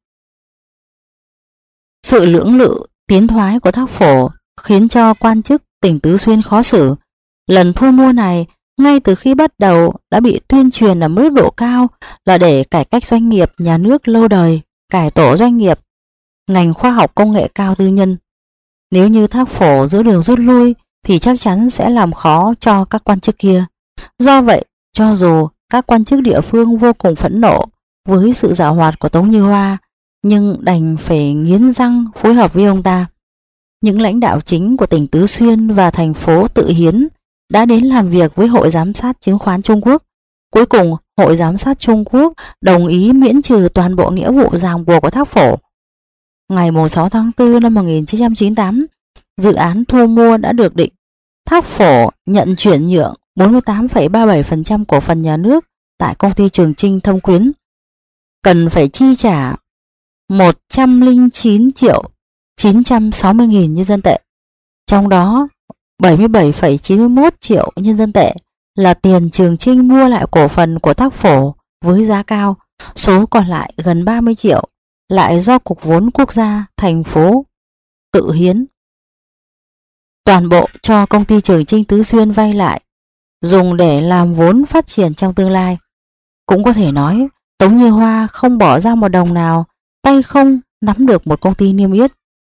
Sự lưỡng lự, tiến thoái của Thác Phổ khiến cho quan chức tỉnh Tứ Xuyên khó xử. Lần thu mua này ngay từ khi bắt đầu đã bị tuyên truyền ở mức độ cao là để cải cách doanh nghiệp nhà nước lâu đời, cải tổ doanh nghiệp, ngành khoa học công nghệ cao tư nhân. Nếu như Thác Phổ giữa đường rút lui thì chắc chắn sẽ làm khó cho các quan chức kia. Do vậy, cho dù các quan chức địa phương vô cùng phẫn nộ với sự giảo hoạt của Tống Như Hoa, nhưng đành phải nghiến răng phối hợp với ông ta. Những lãnh đạo chính của tỉnh Tứ Xuyên và thành phố Tự Hiến đã đến làm việc với Hội Giám sát Chứng khoán Trung Quốc. Cuối cùng, Hội Giám sát Trung Quốc đồng ý miễn trừ toàn bộ nghĩa vụ ràng buộc của Thác Phổ. Ngày sáu tháng tư năm một nghìn chín trăm chín mươi tám, dự án thu mua đã được định. Thác Phổ nhận chuyển nhượng bốn mươi tám phẩy ba mươi bảy phần trăm cổ phần nhà nước tại công ty Trường Chinh Thâm Quyến, cần phải chi trả một trăm lẻ chín triệu chín trăm sáu mươi nghìn nhân dân tệ. Trong đó, bảy mươi bảy phẩy chín mươi mốt triệu nhân dân tệ là tiền Trường Chinh mua lại cổ phần của Thác Phổ với giá cao, số còn lại gần ba mươi triệu lại do Cục Vốn Quốc gia thành phố Tự Hiến toàn bộ cho công ty Trường Chinh Tứ Xuyên vay lại, dùng để làm vốn phát triển trong tương lai. Cũng có thể nói, Tống Như Hoa không bỏ ra một đồng nào, tay không nắm được một công ty niêm yết.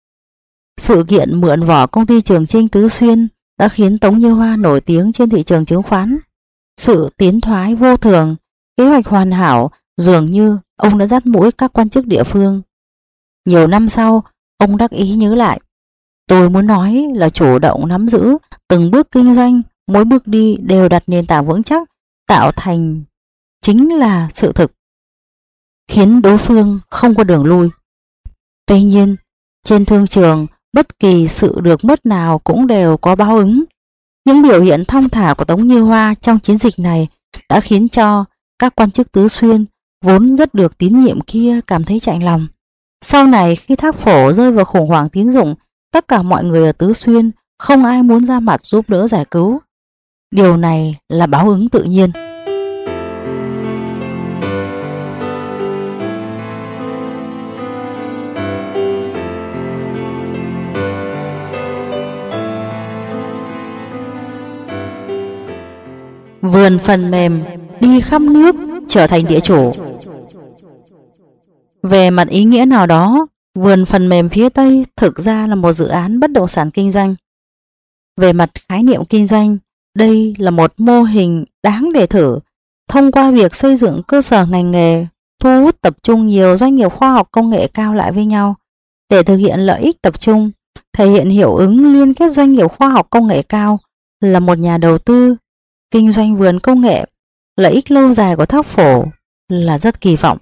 Sự kiện mượn vỏ công ty Trường Chinh Tứ Xuyên đã khiến Tống Như Hoa nổi tiếng trên thị trường chứng khoán. Sự tiến thoái vô thường, kế hoạch hoàn hảo, dường như ông đã dắt mũi các quan chức địa phương. Nhiều năm sau, ông đắc ý nhớ lại, tôi muốn nói là chủ động nắm giữ từng bước kinh doanh, mỗi bước đi đều đặt nền tảng vững chắc, tạo thành chính là sự thực, khiến đối phương không có đường lui. Tuy nhiên, trên thương trường, bất kỳ sự được mất nào cũng đều có báo ứng. Những biểu hiện thong thả của Tống Như Hoa trong chiến dịch này đã khiến cho các quan chức Tứ Xuyên vốn rất được tín nhiệm kia cảm thấy chạnh lòng. Sau này khi Thác Phổ rơi vào khủng hoảng tín dụng, tất cả mọi người ở Tứ Xuyên không ai muốn ra mặt giúp đỡ giải cứu. Điều này là báo ứng tự nhiên. Vườn phần mềm đi khắp nước trở thành địa chủ. Về mặt ý nghĩa nào đó, vườn phần mềm phía Tây thực ra là một dự án bất động sản kinh doanh. Về mặt khái niệm kinh doanh, đây là một mô hình đáng để thử. Thông qua việc xây dựng cơ sở ngành nghề, thu hút tập trung nhiều doanh nghiệp khoa học công nghệ cao lại với nhau để thực hiện lợi ích tập trung, thể hiện hiệu ứng liên kết doanh nghiệp khoa học công nghệ cao là một nhà đầu tư. Kinh doanh vườn công nghệ, lợi ích lâu dài của Thác Phổ là rất kỳ vọng.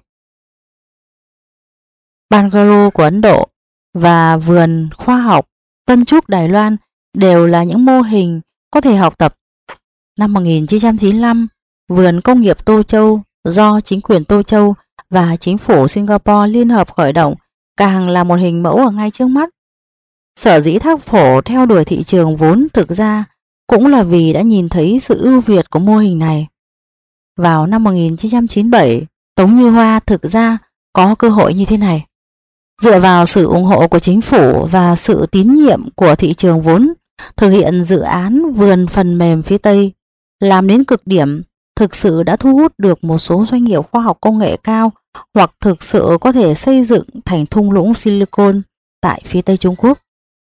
Bangalore của Ấn Độ và vườn khoa học Tân Trúc Đài Loan đều là những mô hình có thể học tập. Năm một nghìn chín trăm chín mươi lăm, vườn công nghiệp Tô Châu do chính quyền Tô Châu và chính phủ Singapore liên hợp khởi động càng là một hình mẫu ở ngay trước mắt. Sở dĩ Thác Phổ theo đuổi thị trường vốn thực ra cũng là vì đã nhìn thấy sự ưu việt của mô hình này. Vào năm một nghìn chín trăm chín mươi bảy, Tống Như Hoa thực ra có cơ hội như thế này. Dựa vào sự ủng hộ của chính phủ và sự tín nhiệm của thị trường vốn, thực hiện dự án vườn phần mềm phía Tây, làm đến cực điểm, thực sự đã thu hút được một số doanh nghiệp khoa học công nghệ cao hoặc thực sự có thể xây dựng thành thung lũng Silicon tại phía Tây Trung Quốc.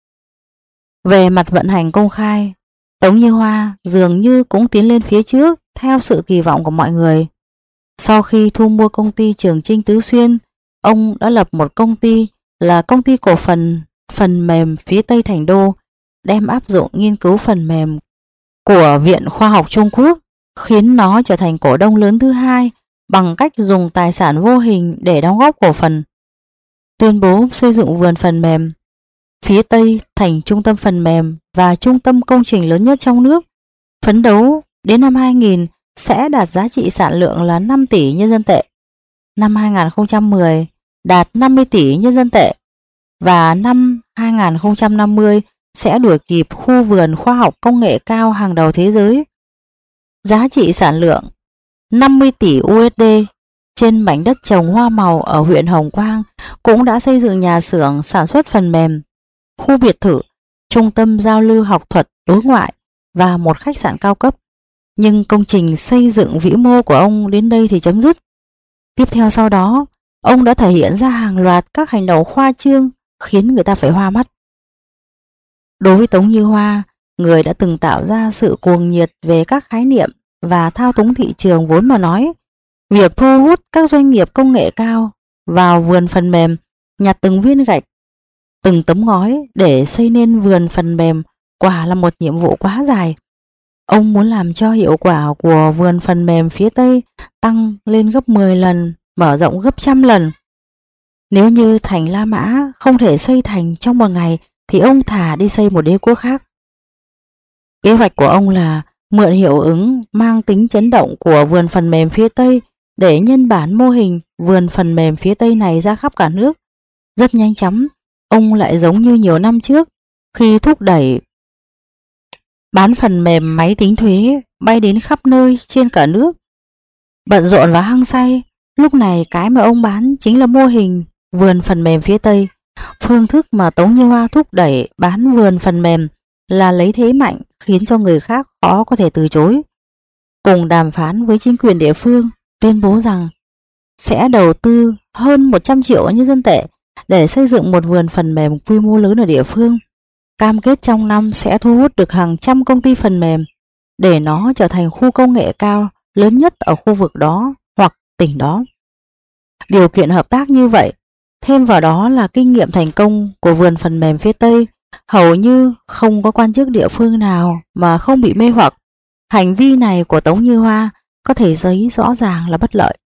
Về mặt vận hành công khai, Tống Như Hoa dường như cũng tiến lên phía trước theo sự kỳ vọng của mọi người. Sau khi thu mua công ty Trường Chinh Tứ Xuyên, ông đã lập một công ty là công ty cổ phần phần mềm phía Tây Thành Đô, đem áp dụng nghiên cứu phần mềm của Viện Khoa học Trung Quốc, khiến nó trở thành cổ đông lớn thứ hai bằng cách dùng tài sản vô hình để đóng góp cổ phần. Tuyên bố xây dựng vườn phần mềm phía Tây thành trung tâm phần mềm và trung tâm công trình lớn nhất trong nước, phấn đấu đến năm hai nghìn sẽ đạt giá trị sản lượng là năm tỷ nhân dân tệ, năm hai nghìn không trăm mười đạt năm mươi tỷ nhân dân tệ và năm hai nghìn không trăm năm mươi sẽ đuổi kịp khu vườn khoa học công nghệ cao hàng đầu thế giới. Giá trị sản lượng năm mươi tỷ u ét đê trên mảnh đất trồng hoa màu ở huyện Hồng Quang cũng đã xây dựng nhà xưởng sản xuất phần mềm, khu biệt thự, trung tâm giao lưu học thuật đối ngoại và một khách sạn cao cấp. Nhưng công trình xây dựng vĩ mô của ông đến đây thì chấm dứt. Tiếp theo sau đó, ông đã thể hiện ra hàng loạt các hành động khoa trương khiến người ta phải hoa mắt. Đối với Tống Như Hoa, người đã từng tạo ra sự cuồng nhiệt về các khái niệm và thao túng thị trường vốn mà nói, việc thu hút các doanh nghiệp công nghệ cao vào vườn phần mềm, nhặt từng viên gạch, từng tấm ngói để xây nên vườn phần mềm quả là một nhiệm vụ quá dài. Ông muốn làm cho hiệu quả của vườn phần mềm phía Tây tăng lên gấp mười lần, mở rộng gấp trăm lần. Nếu như thành La Mã không thể xây thành trong một ngày thì ông thà đi xây một đế quốc khác. Kế hoạch của ông là mượn hiệu ứng mang tính chấn động của vườn phần mềm phía Tây để nhân bản mô hình vườn phần mềm phía Tây này ra khắp cả nước. Rất nhanh chóng, ông lại giống như nhiều năm trước khi thúc đẩy bán phần mềm máy tính thuế bay đến khắp nơi trên cả nước. Bận rộn và hăng say, lúc này cái mà ông bán chính là mô hình vườn phần mềm phía Tây. Phương thức mà Tống Như Hoa thúc đẩy bán vườn phần mềm là lấy thế mạnh khiến cho người khác khó có thể từ chối. Cùng đàm phán với chính quyền địa phương, tuyên bố rằng sẽ đầu tư hơn một trăm triệu nhân dân tệ để xây dựng một vườn phần mềm quy mô lớn ở địa phương. Cam kết trong năm sẽ thu hút được hàng trăm công ty phần mềm để nó trở thành khu công nghệ cao lớn nhất ở khu vực đó hoặc tỉnh đó. Điều kiện hợp tác như vậy, thêm vào đó là kinh nghiệm thành công của vườn phần mềm phía Tây, hầu như không có quan chức địa phương nào mà không bị mê hoặc. Hành vi này của Tống Như Hoa có thể thấy rõ ràng là bất lợi.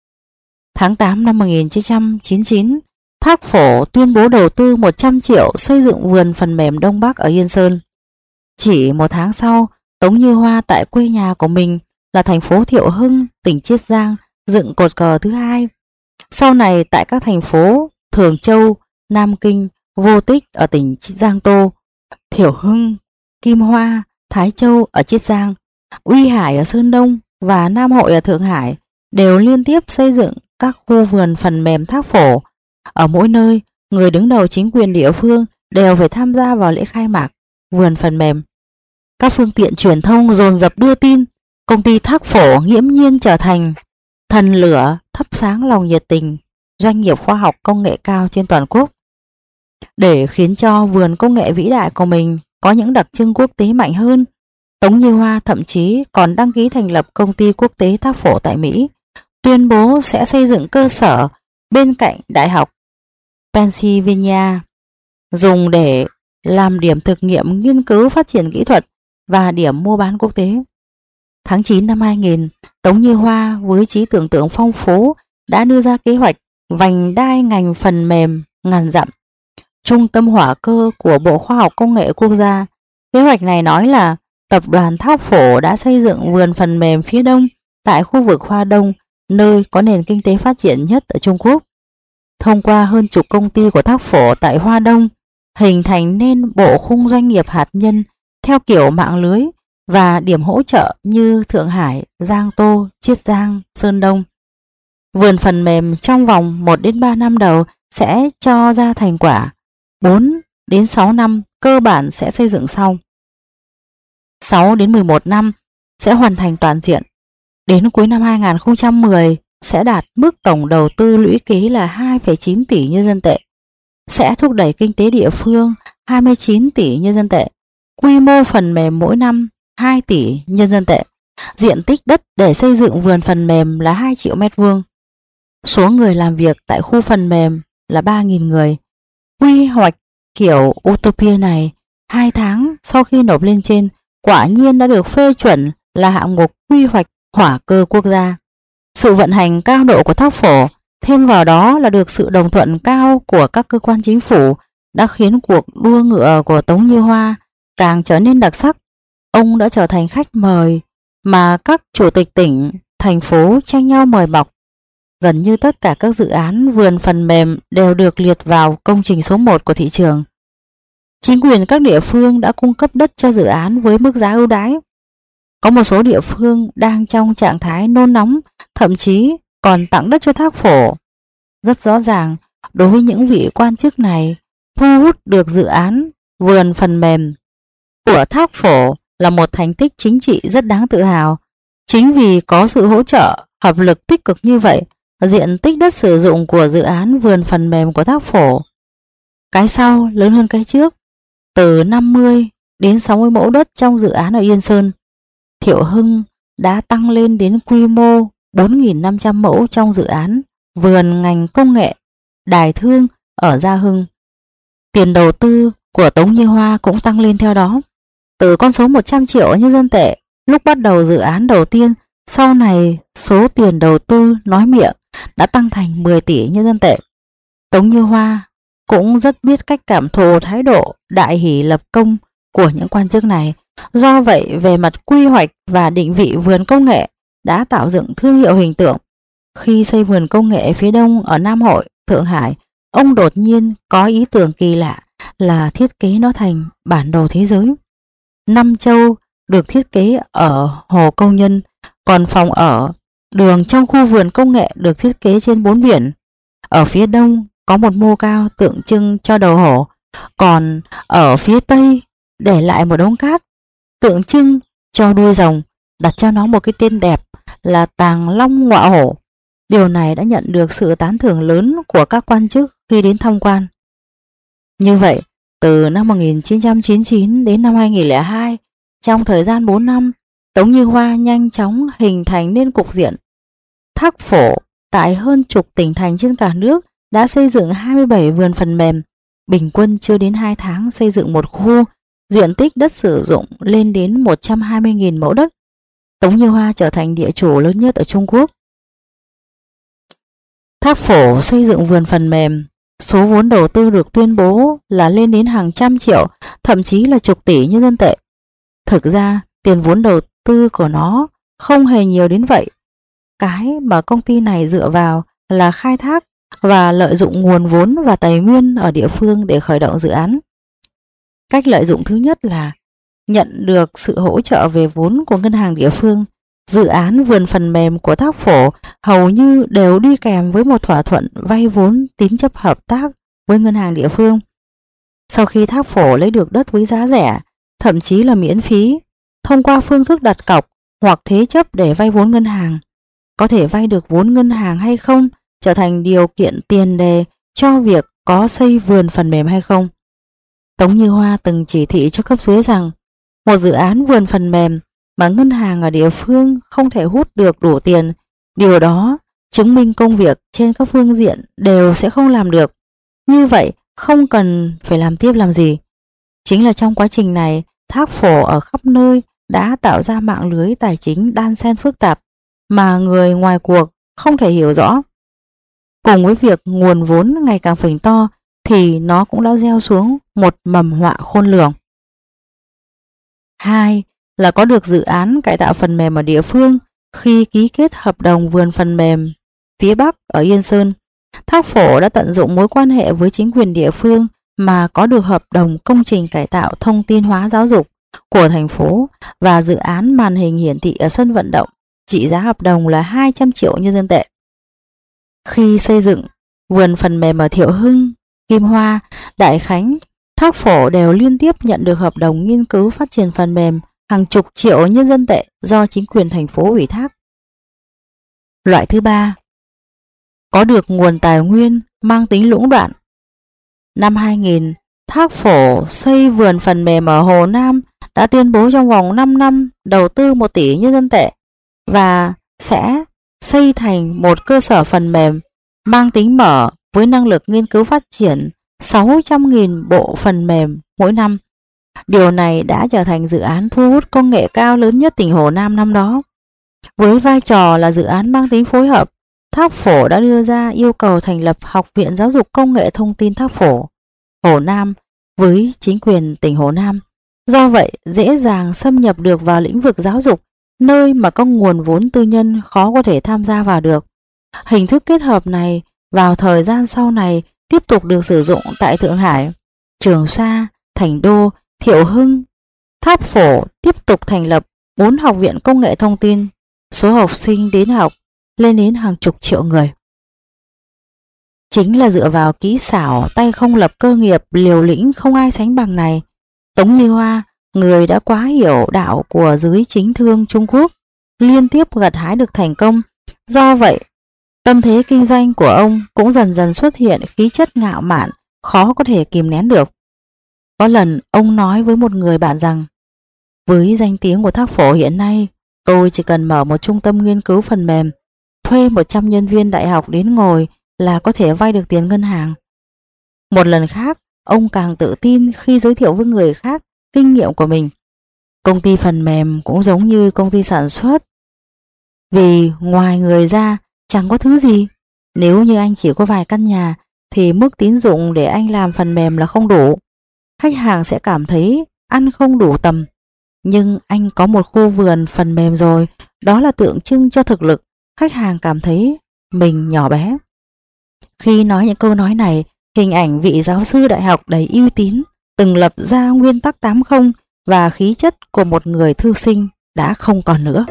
Tháng tám năm một nghìn chín trăm chín mươi chín, Thác Phổ tuyên bố đầu tư một trăm triệu xây dựng vườn phần mềm Đông Bắc ở Yên Sơn. Chỉ một tháng sau, Tống Như Hoa tại quê nhà của mình là thành phố Thiệu Hưng, tỉnh Chiết Giang dựng cột cờ thứ hai. Sau này tại các thành phố Thường Châu, Nam Kinh, Vô Tích ở tỉnh Giang Tô, Thiệu Hưng, Kim Hoa, Thái Châu ở Chiết Giang, Uy Hải ở Sơn Đông và Nam Hội ở Thượng Hải đều liên tiếp xây dựng các khu vườn phần mềm Thác Phổ. Ở mỗi nơi, người đứng đầu chính quyền địa phương đều phải tham gia vào lễ khai mạc vườn phần mềm. Các phương tiện truyền thông dồn dập đưa tin công ty Thác Phổ nghiễm nhiên trở thành thần lửa thắp sáng lòng nhiệt tình doanh nghiệp khoa học công nghệ cao trên toàn quốc. Để khiến cho vườn công nghệ vĩ đại của mình có những đặc trưng quốc tế mạnh hơn, Tống Như Hoa thậm chí còn đăng ký thành lập công ty quốc tế Thác Phổ tại Mỹ, tuyên bố sẽ xây dựng cơ sở bên cạnh Đại học Pennsylvania, dùng để làm điểm thực nghiệm nghiên cứu phát triển kỹ thuật và điểm mua bán quốc tế. Tháng chín năm hai nghìn, Tống Như Hoa với trí tưởng tượng phong phú đã đưa ra kế hoạch vành đai ngành phần mềm ngàn dặm, trung tâm hỏa cơ của Bộ Khoa học Công nghệ Quốc gia. Kế hoạch này nói là tập đoàn Thác Phổ đã xây dựng vườn phần mềm phía đông tại khu vực Hoa Đông, nơi có nền kinh tế phát triển nhất ở Trung Quốc. Thông qua hơn chục công ty của Thác Phổ tại Hoa Đông, hình thành nên bộ khung doanh nghiệp hạt nhân theo kiểu mạng lưới và điểm hỗ trợ như Thượng Hải, Giang Tô, Chiết Giang, Sơn Đông. Vườn phần mềm trong vòng một đến ba năm đầu sẽ cho ra thành quả, bốn đến sáu năm cơ bản sẽ xây dựng xong. sáu đến mười một năm sẽ hoàn thành toàn diện. Đến cuối năm hai nghìn không trăm mười sẽ đạt mức tổng đầu tư lũy kế là hai phẩy chín tỷ nhân dân tệ, sẽ thúc đẩy kinh tế địa phương hai mươi chín tỷ nhân dân tệ, quy mô phần mềm mỗi năm hai tỷ nhân dân tệ, diện tích đất để xây dựng vườn phần mềm là hai triệu mét vuông. Số người làm việc tại khu phần mềm là ba nghìn người. Quy hoạch kiểu Utopia này hai tháng sau khi nộp lên trên quả nhiên đã được phê chuẩn là hạng mục quy hoạch hỏa cơ quốc gia. Sự vận hành cao độ của Thác Phổ thêm vào đó là được sự đồng thuận cao của các cơ quan chính phủ đã khiến cuộc đua ngựa của Tống Như Hoa càng trở nên đặc sắc. Ông đã trở thành khách mời mà các chủ tịch tỉnh, thành phố tranh nhau mời mọc. Gần như tất cả các dự án vườn phần mềm đều được liệt vào công trình số một của thị trường. Chính quyền các địa phương đã cung cấp đất cho dự án với mức giá ưu đãi. Có một số địa phương đang trong trạng thái nôn nóng, thậm chí còn tặng đất cho Thác Phổ. Rất rõ ràng, đối với những vị quan chức này, thu hút được dự án vườn phần mềm của Thác Phổ là một thành tích chính trị rất đáng tự hào. Chính vì có sự hỗ trợ, hợp lực tích cực như vậy, diện tích đất sử dụng của dự án vườn phần mềm của Thác Phổ, cái sau lớn hơn cái trước, từ năm mươi đến sáu mươi mẫu đất trong dự án ở Yên Sơn, Thiệu Hưng, đã tăng lên đến quy mô bốn nghìn năm trăm mẫu trong dự án vườn ngành công nghệ Đài Thương ở Gia Hưng. Tiền đầu tư của Tống Như Hoa cũng tăng lên theo đó. Từ con số một trăm triệu nhân dân tệ lúc bắt đầu dự án đầu tiên, sau này số tiền đầu tư nói miệng đã tăng thành mười tỷ nhân dân tệ. Tống Như Hoa cũng rất biết cách cảm thụ thái độ đại hỷ lập công của những quan chức này. Do vậy, về mặt quy hoạch và định vị vườn công nghệ đã tạo dựng thương hiệu hình tượng. Khi xây vườn công nghệ phía đông ở Nam Hội, Thượng Hải, ông đột nhiên có ý tưởng kỳ lạ là thiết kế nó thành bản đồ thế giới. Năm châu được thiết kế ở Hồ Công Nhân, còn phòng ở, đường trong khu vườn công nghệ được thiết kế trên bốn biển. Ở phía đông có một mô cao tượng trưng cho đầu hổ, còn ở phía tây để lại một đống cát tượng trưng cho đuôi rồng, đặt cho nó một cái tên đẹp là Tàng Long Ngọa Hổ. Điều này đã nhận được sự tán thưởng lớn của các quan chức khi đến tham quan. Như vậy, từ năm một nghìn chín trăm chín mươi chín đến năm hai nghìn không trăm lẻ hai, trong thời gian bốn năm, Tống Như Hoa nhanh chóng hình thành nên cục diện thác phổ tại hơn chục tỉnh thành trên cả nước, đã xây dựng hai mươi bảy vườn phần mềm, bình quân chưa đến hai tháng xây dựng một khu, diện tích đất sử dụng lên đến một trăm hai mươi nghìn mẫu đất. Tống Như Hoa trở thành địa chủ lớn nhất ở Trung Quốc. Thác phổ xây dựng vườn phần mềm, số vốn đầu tư được tuyên bố là lên đến hàng trăm triệu, thậm chí là chục tỷ nhân dân tệ. Thực ra, tiền vốn đầu tư của nó không hề nhiều đến vậy. Cái mà công ty này dựa vào là khai thác và lợi dụng nguồn vốn và tài nguyên ở địa phương để khởi động dự án. Cách lợi dụng thứ nhất là nhận được sự hỗ trợ về vốn của ngân hàng địa phương. Dự án vườn phần mềm của Thác Phổ hầu như đều đi kèm với một thỏa thuận vay vốn tín chấp hợp tác với ngân hàng địa phương. Sau khi Thác Phổ lấy được đất với giá rẻ, thậm chí là miễn phí, thông qua phương thức đặt cọc hoặc thế chấp để vay vốn ngân hàng, có thể vay được vốn ngân hàng hay không trở thành điều kiện tiền đề cho việc có xây vườn phần mềm hay không. Tống Như Hoa từng chỉ thị cho cấp dưới rằng một dự án vườn phần mềm mà ngân hàng ở địa phương không thể hút được đủ tiền, điều đó chứng minh công việc trên các phương diện đều sẽ không làm được. Như vậy không cần phải làm tiếp làm gì. Chính là trong quá trình này, Thác Phổ ở khắp nơi đã tạo ra mạng lưới tài chính đan xen phức tạp mà người ngoài cuộc không thể hiểu rõ. Cùng với việc nguồn vốn ngày càng phình to thì nó cũng đã gieo xuống một mầm họa khôn lường. Hai là có được dự án cải tạo phần mềm ở địa phương. Khi ký kết hợp đồng vườn phần mềm phía Bắc ở Yên Sơn, Thác Phổ đã tận dụng mối quan hệ với chính quyền địa phương mà có được hợp đồng công trình cải tạo thông tin hóa giáo dục của thành phố và dự án màn hình hiển thị ở sân vận động, trị giá hợp đồng là hai trăm triệu nhân dân tệ. Khi xây dựng vườn phần mềm ở Thiệu Hưng, Kim Hoa, Đại Khánh, Thác Phổ đều liên tiếp nhận được hợp đồng nghiên cứu phát triển phần mềm hàng chục triệu nhân dân tệ do chính quyền thành phố ủy thác. Loại thứ ba, có được nguồn tài nguyên mang tính lũng đoạn. Năm hai nghìn, Thác Phổ xây vườn phần mềm ở Hồ Nam đã tuyên bố trong vòng năm năm đầu tư một tỷ nhân dân tệ và sẽ xây thành một cơ sở phần mềm mang tính mở với năng lực nghiên cứu phát triển sáu trăm nghìn bộ phần mềm mỗi năm. Điều này đã trở thành dự án thu hút công nghệ cao lớn nhất tỉnh Hồ Nam năm đó. Với vai trò là dự án mang tính phối hợp, Thác Phổ đã đưa ra yêu cầu thành lập Học viện Giáo dục Công nghệ Thông tin Thác Phổ, Hồ Nam với chính quyền tỉnh Hồ Nam. Do vậy, dễ dàng xâm nhập được vào lĩnh vực giáo dục, nơi mà các nguồn vốn tư nhân khó có thể tham gia vào được. Hình thức kết hợp này vào thời gian sau này tiếp tục được sử dụng tại Thượng Hải, Trường Sa, Thành Đô, Thiệu Hưng. Thác Phổ tiếp tục thành lập bốn học viện công nghệ thông tin, số học sinh đến học lên đến hàng chục triệu người. Chính là dựa vào kỹ xảo tay không lập cơ nghiệp liều lĩnh không ai sánh bằng này, Tống Như Hoa, người đã quá hiểu đạo của giới chính thương Trung Quốc, liên tiếp gặt hái được thành công. Do vậy, tâm thế kinh doanh của ông cũng dần dần xuất hiện khí chất ngạo mạn, khó có thể kìm nén được. Có lần ông nói với một người bạn rằng, với danh tiếng của Thác Phổ hiện nay, Tôi chỉ cần mở một trung tâm nghiên cứu phần mềm, thuê một trăm nhân viên đại học đến ngồi là có thể vay được tiền ngân hàng. Một lần khác, ông càng tự tin khi giới thiệu với người khác kinh nghiệm của mình. Công ty phần mềm cũng giống như công ty sản xuất. Vì ngoài người ra chẳng có thứ gì. Nếu như anh chỉ có vài căn nhà thì mức tín dụng để anh làm phần mềm là không đủ. Khách hàng sẽ cảm thấy ăn không đủ tầm. Nhưng anh có một khu vườn phần mềm rồi, đó là tượng trưng cho thực lực. Khách hàng cảm thấy mình nhỏ bé. Khi nói những câu nói này, hình ảnh vị giáo sư đại học đầy uy tín, từng lập ra nguyên tắc tám không và khí chất của một người thư sinh đã không còn nữa.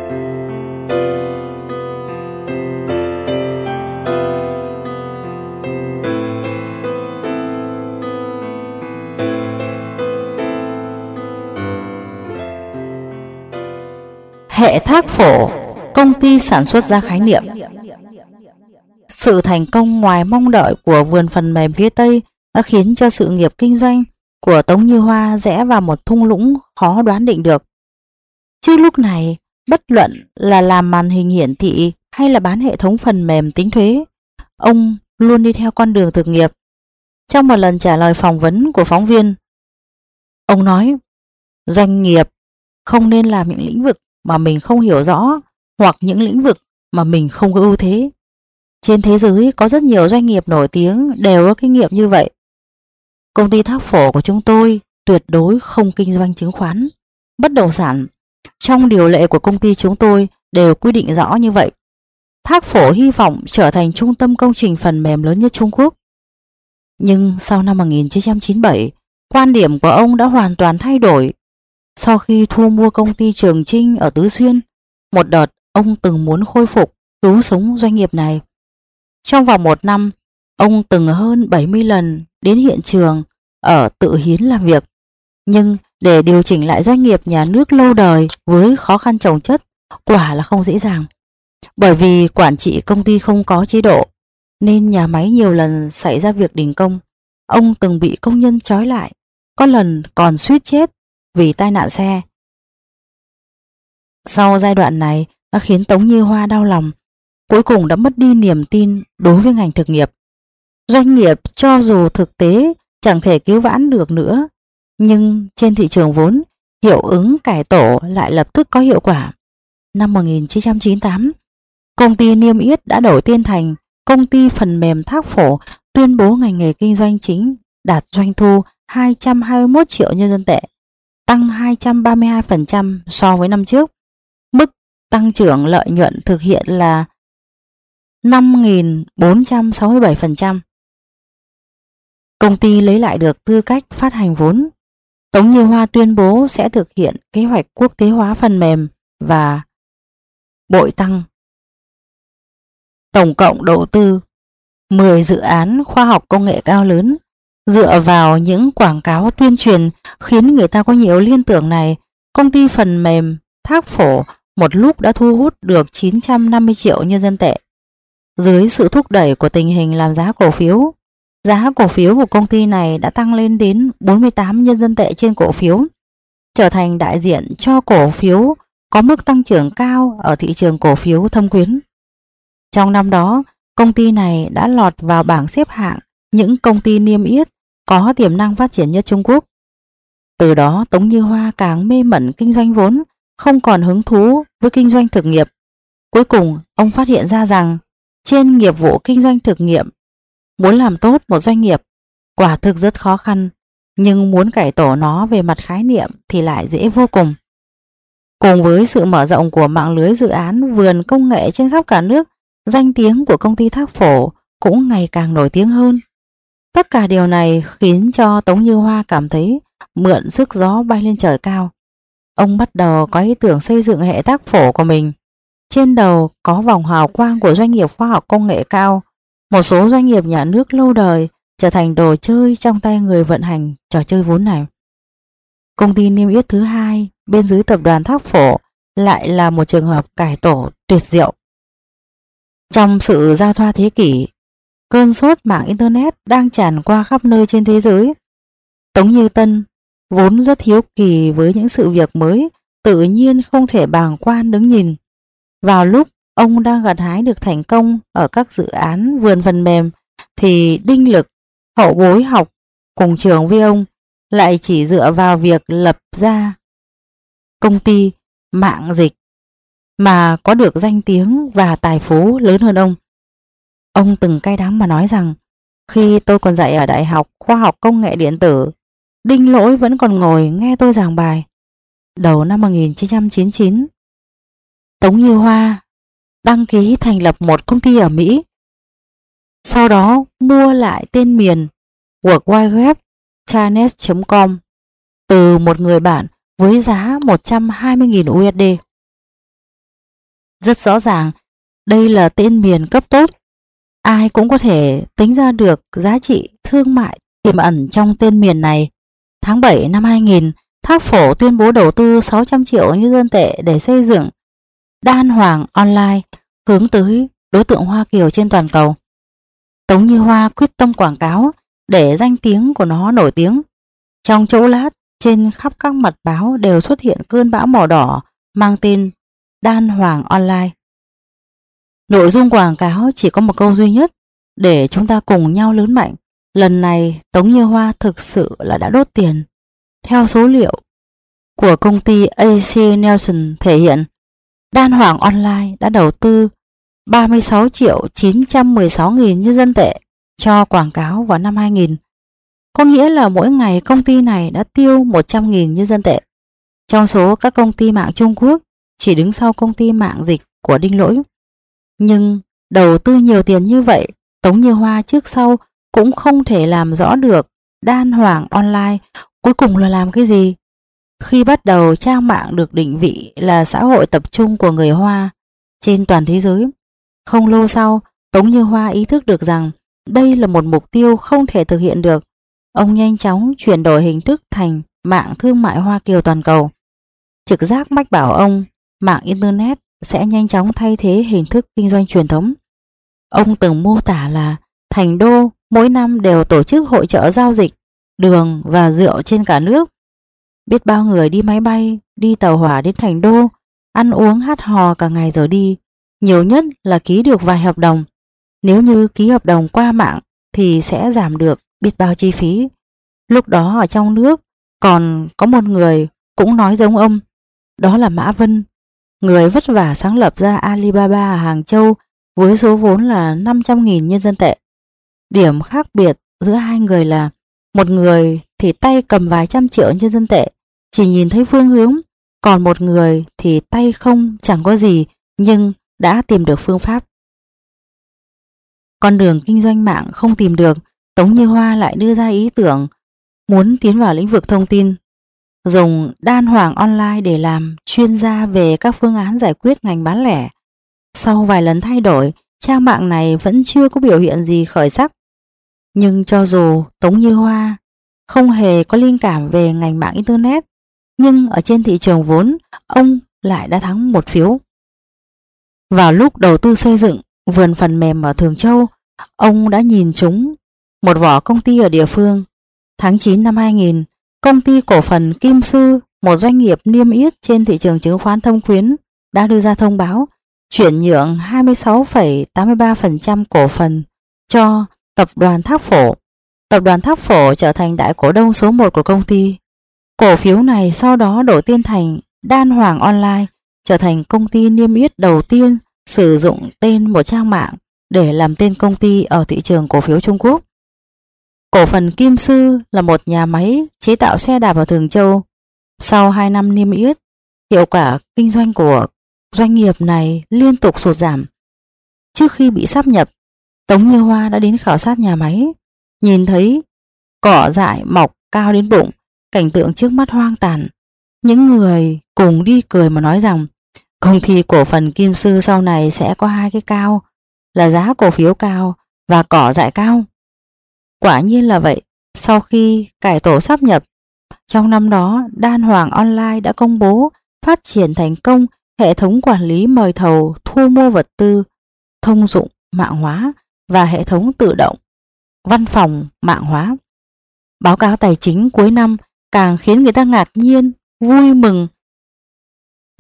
Hệ Thác Phổ, công ty sản xuất ra khái niệm. Sự thành công ngoài mong đợi của vườn phần mềm phía Tây đã khiến cho sự nghiệp kinh doanh của Tống Như Hoa rẽ vào một thung lũng khó đoán định được. Chứ lúc này, bất luận là làm màn hình hiển thị hay là bán hệ thống phần mềm tính thuế, ông luôn đi theo con đường thực nghiệp. Trong một lần trả lời phỏng vấn của phóng viên, ông nói, doanh nghiệp không nên làm những lĩnh vực mà mình không hiểu rõ hoặc những lĩnh vực mà mình không có ưu thế. Trên thế giới có rất nhiều doanh nghiệp nổi tiếng đều có kinh nghiệm như vậy. Công ty Thác Phổ của chúng tôi tuyệt đối không kinh doanh chứng khoán, bất động sản. Trong điều lệ của công ty chúng tôi đều quy định rõ như vậy. Thác Phổ hy vọng trở thành trung tâm công trình phần mềm lớn nhất Trung Quốc. Nhưng sau năm một nghìn chín trăm chín mươi bảy, quan điểm của ông đã hoàn toàn thay đổi. Sau khi thu mua công ty Trường Chinh ở Tứ Xuyên, một đợt ông từng muốn khôi phục, cứu sống doanh nghiệp này. Trong vòng một năm, ông từng hơn bảy mươi lần đến hiện trường ở Tự Hiến làm việc. Nhưng để điều chỉnh lại doanh nghiệp nhà nước lâu đời với khó khăn chồng chất quả là không dễ dàng. Bởi vì quản trị công ty không có chế độ, nên nhà máy nhiều lần xảy ra việc đình công. Ông từng bị công nhân trói lại, có lần còn suýt chết vì tai nạn xe. Sau giai đoạn này đã khiến Tống Như Hoa đau lòng, cuối cùng đã mất đi niềm tin đối với ngành thực nghiệp. Doanh nghiệp cho dù thực tế chẳng thể cứu vãn được nữa, nhưng trên thị trường vốn, hiệu ứng cải tổ lại lập tức có hiệu quả. Năm một nghìn chín trăm chín mươi tám, công ty niêm yết đã đổi tên thành Công ty Phần mềm Thác Phổ, tuyên bố ngành nghề kinh doanh chính đạt doanh thu hai trăm hai mươi mốt triệu nhân dân tệ, tăng hai trăm ba mươi hai phần trăm so với năm trước. Mức tăng trưởng lợi nhuận thực hiện là năm nghìn bốn trăm sáu mươi bảy phần trăm. Công ty lấy lại được tư cách phát hành vốn. Tống Như Hoa tuyên bố sẽ thực hiện kế hoạch quốc tế hóa phần mềm và bội tăng. Tổng cộng đầu tư mười dự án khoa học công nghệ cao lớn. Dựa vào những quảng cáo tuyên truyền khiến người ta có nhiều liên tưởng này, công ty phần mềm Thác Phổ một lúc đã thu hút được chín trăm năm mươi triệu nhân dân tệ. Dưới sự thúc đẩy của tình hình làm giá cổ phiếu, giá cổ phiếu của công ty này đã tăng lên đến bốn mươi tám nhân dân tệ trên cổ phiếu, trở thành đại diện cho cổ phiếu có mức tăng trưởng cao ở thị trường cổ phiếu thâm quyến. Trong năm đó, công ty này đã lọt vào bảng xếp hạng những công ty niêm yết có tiềm năng phát triển nhất Trung Quốc. Từ đó Tống Như Hoa càng mê mẩn kinh doanh vốn, không còn hứng thú với kinh doanh thực nghiệp. Cuối cùng, ông phát hiện ra rằng trên nghiệp vụ kinh doanh thực nghiệm, muốn làm tốt một doanh nghiệp quả thực rất khó khăn, nhưng muốn cải tổ nó về mặt khái niệm thì lại dễ vô cùng. Cùng với sự mở rộng của mạng lưới dự án vườn công nghệ trên khắp cả nước, danh tiếng của công ty Thác Phổ cũng ngày càng nổi tiếng hơn. Tất cả điều này khiến cho Tống Như Hoa cảm thấy mượn sức gió bay lên trời cao. Ông bắt đầu có ý tưởng xây dựng hệ Thác Phổ của mình. Trên đầu có vòng hào quang của doanh nghiệp khoa học công nghệ cao. Một số doanh nghiệp nhà nước lâu đời trở thành đồ chơi trong tay người vận hành trò chơi vốn này. Công ty niêm yết thứ hai bên dưới tập đoàn Thác Phổ lại là một trường hợp cải tổ tuyệt diệu. Trong sự giao thoa thế kỷ, cơn sốt mạng Internet đang tràn qua khắp nơi trên thế giới. Tống Như Tân vốn rất hiếu kỳ với những sự việc mới tự nhiên không thể bàng quan đứng nhìn. Vào lúc ông đang gặt hái được thành công ở các dự án vườn phần mềm thì Đinh Lực, hậu bối học cùng trường với ông, lại chỉ dựa vào việc lập ra công ty mạng dịch mà có được danh tiếng và tài phú lớn hơn ông. Ông từng cay đắng mà nói rằng khi tôi còn dạy ở Đại học Khoa học Công nghệ Điện tử, Đinh Lỗi vẫn còn ngồi nghe tôi giảng bài. Đầu năm một nghìn chín trăm chín mươi chín, Tống Như Hoa đăng ký thành lập một công ty ở Mỹ. Sau đó mua lại tên miền World Wide Web Chanet chấm com từ một người bạn với giá một trăm hai mươi nghìn u ét đê. Rất rõ ràng, đây là tên miền cấp tốt. Ai cũng có thể tính ra được giá trị thương mại tiềm ẩn trong tên miền này. Tháng bảy năm hai nghìn, Thác Phổ tuyên bố đầu tư sáu trăm triệu nhân dân tệ để xây dựng Đan Hoàng Online hướng tới đối tượng Hoa Kiều trên toàn cầu. Tống Như Hoa quyết tâm quảng cáo để danh tiếng của nó nổi tiếng. Trong chốc lát, trên khắp các mặt báo đều xuất hiện cơn bão màu đỏ mang tên Đan Hoàng Online. Nội dung quảng cáo chỉ có một câu duy nhất: để chúng ta cùng nhau lớn mạnh. Lần này Tống Như Hoa thực sự là đã đốt tiền. Theo số liệu của công ty a xê Nielsen thể hiện, Đan Hoàng Online đã đầu tư ba mươi sáu triệu chín trăm mười sáu nghìn nhân dân tệ cho quảng cáo vào năm hai nghìn. Có nghĩa là mỗi ngày công ty này đã tiêu một trăm nghìn nhân dân tệ. Trong số các công ty mạng Trung Quốc, chỉ đứng sau công ty mạng dịch của Đinh Lỗi. Nhưng đầu tư nhiều tiền như vậy, Tống Như Hoa trước sau cũng không thể làm rõ được Đan Hoàng Online cuối cùng là làm cái gì. Khi bắt đầu trang mạng được định vị là xã hội tập trung của người Hoa trên toàn thế giới, không lâu sau, Tống Như Hoa ý thức được rằng đây là một mục tiêu không thể thực hiện được. Ông nhanh chóng chuyển đổi hình thức thành mạng thương mại Hoa Kiều toàn cầu. Trực giác mách bảo ông mạng Internet sẽ nhanh chóng thay thế hình thức kinh doanh truyền thống. Ông từng mô tả là Thành Đô mỗi năm đều tổ chức hội chợ giao dịch đường và rượu trên cả nước. Biết bao người đi máy bay, đi tàu hỏa đến Thành Đô, ăn uống hát hò cả ngày rồi đi. Nhiều nhất là ký được vài hợp đồng. Nếu như ký hợp đồng qua mạng thì sẽ giảm được biết bao chi phí. Lúc đó ở trong nước còn có một người cũng nói giống ông, đó là Mã Vân, người vất vả sáng lập ra Alibaba ở Hàng Châu với số vốn là năm trăm nghìn nhân dân tệ. Điểm khác biệt giữa hai người là một người thì tay cầm vài trăm triệu nhân dân tệ, chỉ nhìn thấy phương hướng, còn một người thì tay không chẳng có gì nhưng đã tìm được phương pháp. Con đường kinh doanh mạng không tìm được, Tống Như Hoa lại đưa ra ý tưởng muốn tiến vào lĩnh vực thông tin, dùng Đan Hoàng Online để làm chuyên gia về các phương án giải quyết ngành bán lẻ. Sau vài lần thay đổi, trang mạng này vẫn chưa có biểu hiện gì khởi sắc. Nhưng cho dù Tống Như Hoa không hề có linh cảm về ngành mạng Internet, nhưng ở trên thị trường vốn, ông lại đã thắng một phiếu. Vào lúc đầu tư xây dựng vườn phần mềm ở Thường Châu, ông đã nhìn trúng một vỏ công ty ở địa phương. Tháng chín năm hai nghìn, công ty cổ phần Kim Sư, một doanh nghiệp niêm yết trên thị trường chứng khoán Thâm Quyến, đã đưa ra thông báo chuyển nhượng hai mươi sáu phẩy tám mươi ba phần trăm cổ phần cho tập đoàn Thác Phổ. Tập đoàn Thác Phổ trở thành đại cổ đông số một của công ty. Cổ phiếu này sau đó đổi tên thành Đan Hoàng Online, trở thành công ty niêm yết đầu tiên sử dụng tên một trang mạng để làm tên công ty ở thị trường cổ phiếu Trung Quốc. Cổ phần Kim Sư là một nhà máy chế tạo xe đạp ở Thường Châu. Sau hai năm niêm yết, hiệu quả kinh doanh của doanh nghiệp này liên tục sụt giảm. Trước khi bị sáp nhập, Tống Như Hoa đã đến khảo sát nhà máy, nhìn thấy cỏ dại mọc cao đến bụng, cảnh tượng trước mắt hoang tàn. Những người cùng đi cười mà nói rằng công ty cổ phần Kim Sư sau này sẽ có hai cái cao, là giá cổ phiếu cao và cỏ dại cao. Quả nhiên là vậy. Sau khi cải tổ sáp nhập, trong năm đó Đan Hoàng Online đã công bố phát triển thành công hệ thống quản lý mời thầu thu mua vật tư thông dụng mạng hóa và hệ thống tự động văn phòng mạng hóa. Báo cáo tài chính cuối năm càng khiến người ta ngạc nhiên, vui mừng.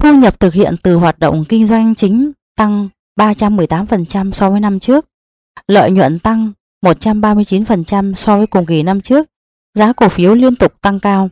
Thu nhập thực hiện từ hoạt động kinh doanh chính tăng ba trăm mười tám phần trăm so với năm trước. Lợi nhuận tăng một trăm ba mươi chín phần trăm so với cùng kỳ năm trước. Giá cổ phiếu liên tục tăng cao.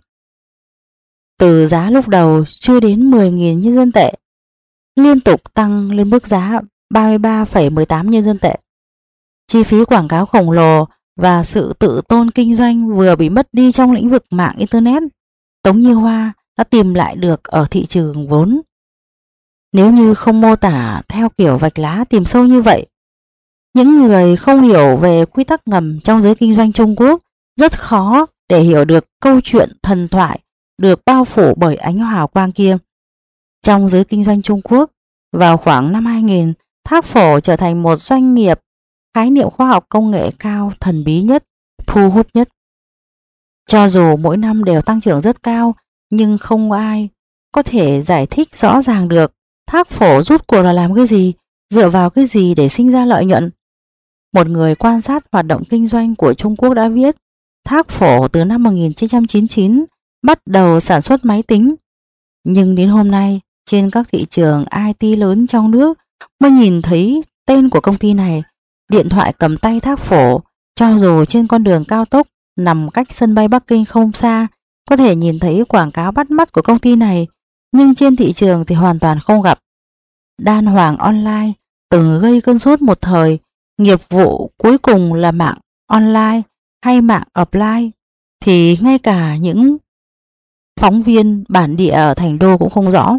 Từ giá lúc đầu chưa đến mười nghìn nhân dân tệ, liên tục tăng lên mức giá ba mươi ba phẩy mười tám nhân dân tệ. Chi phí quảng cáo khổng lồ và sự tự tôn kinh doanh vừa bị mất đi trong lĩnh vực mạng Internet, Tống Như Hoa đã tìm lại được ở thị trường vốn. Nếu như không mô tả theo kiểu vạch lá tìm sâu như vậy, những người không hiểu về quy tắc ngầm trong giới kinh doanh Trung Quốc rất khó để hiểu được câu chuyện thần thoại được bao phủ bởi ánh hào quang kia. Trong giới kinh doanh Trung Quốc, vào khoảng năm hai nghìn, Thác Phổ trở thành một doanh nghiệp khái niệm khoa học công nghệ cao thần bí nhất, thu hút nhất. Cho dù mỗi năm đều tăng trưởng rất cao, nhưng không ai có thể giải thích rõ ràng được Thác Phổ rút cuộc là làm cái gì, dựa vào cái gì để sinh ra lợi nhuận. Một người quan sát hoạt động kinh doanh của Trung Quốc đã viết, Thác Phổ từ năm một nghìn chín trăm chín mươi chín bắt đầu sản xuất máy tính, nhưng đến hôm nay trên các thị trường i tê lớn trong nước mới nhìn thấy tên của công ty này. Điện thoại cầm tay Thác Phổ, cho dù trên con đường cao tốc nằm cách sân bay Bắc Kinh không xa, có thể nhìn thấy quảng cáo bắt mắt của công ty này, nhưng trên thị trường thì hoàn toàn không gặp. Đan Hoàng Online từng gây cơn sốt một thời, nghiệp vụ cuối cùng là mạng online hay mạng offline thì ngay cả những phóng viên bản địa ở Thành Đô cũng không rõ.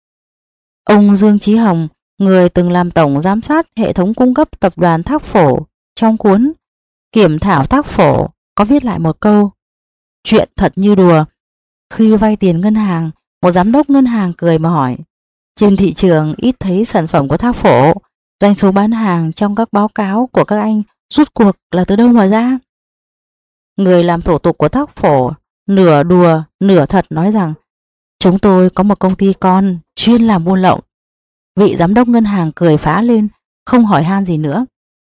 Ông Dương Chí Hồng, người từng làm tổng giám sát hệ thống cung cấp tập đoàn Thác Phổ, trong cuốn Kiểm thảo Thác Phổ có viết lại một câu: chuyện thật như đùa. Khi vay tiền ngân hàng, một giám đốc ngân hàng cười mà hỏi, trên thị trường ít thấy sản phẩm của Thác Phổ, doanh số bán hàng trong các báo cáo của các anh rút cuộc là từ đâu mà ra? Người làm thủ tục của Thác Phổ nửa đùa nửa thật nói rằng, chúng tôi có một công ty con chuyên làm buôn lậu. Vị giám đốc ngân hàng cười phá lên, không hỏi han gì nữa.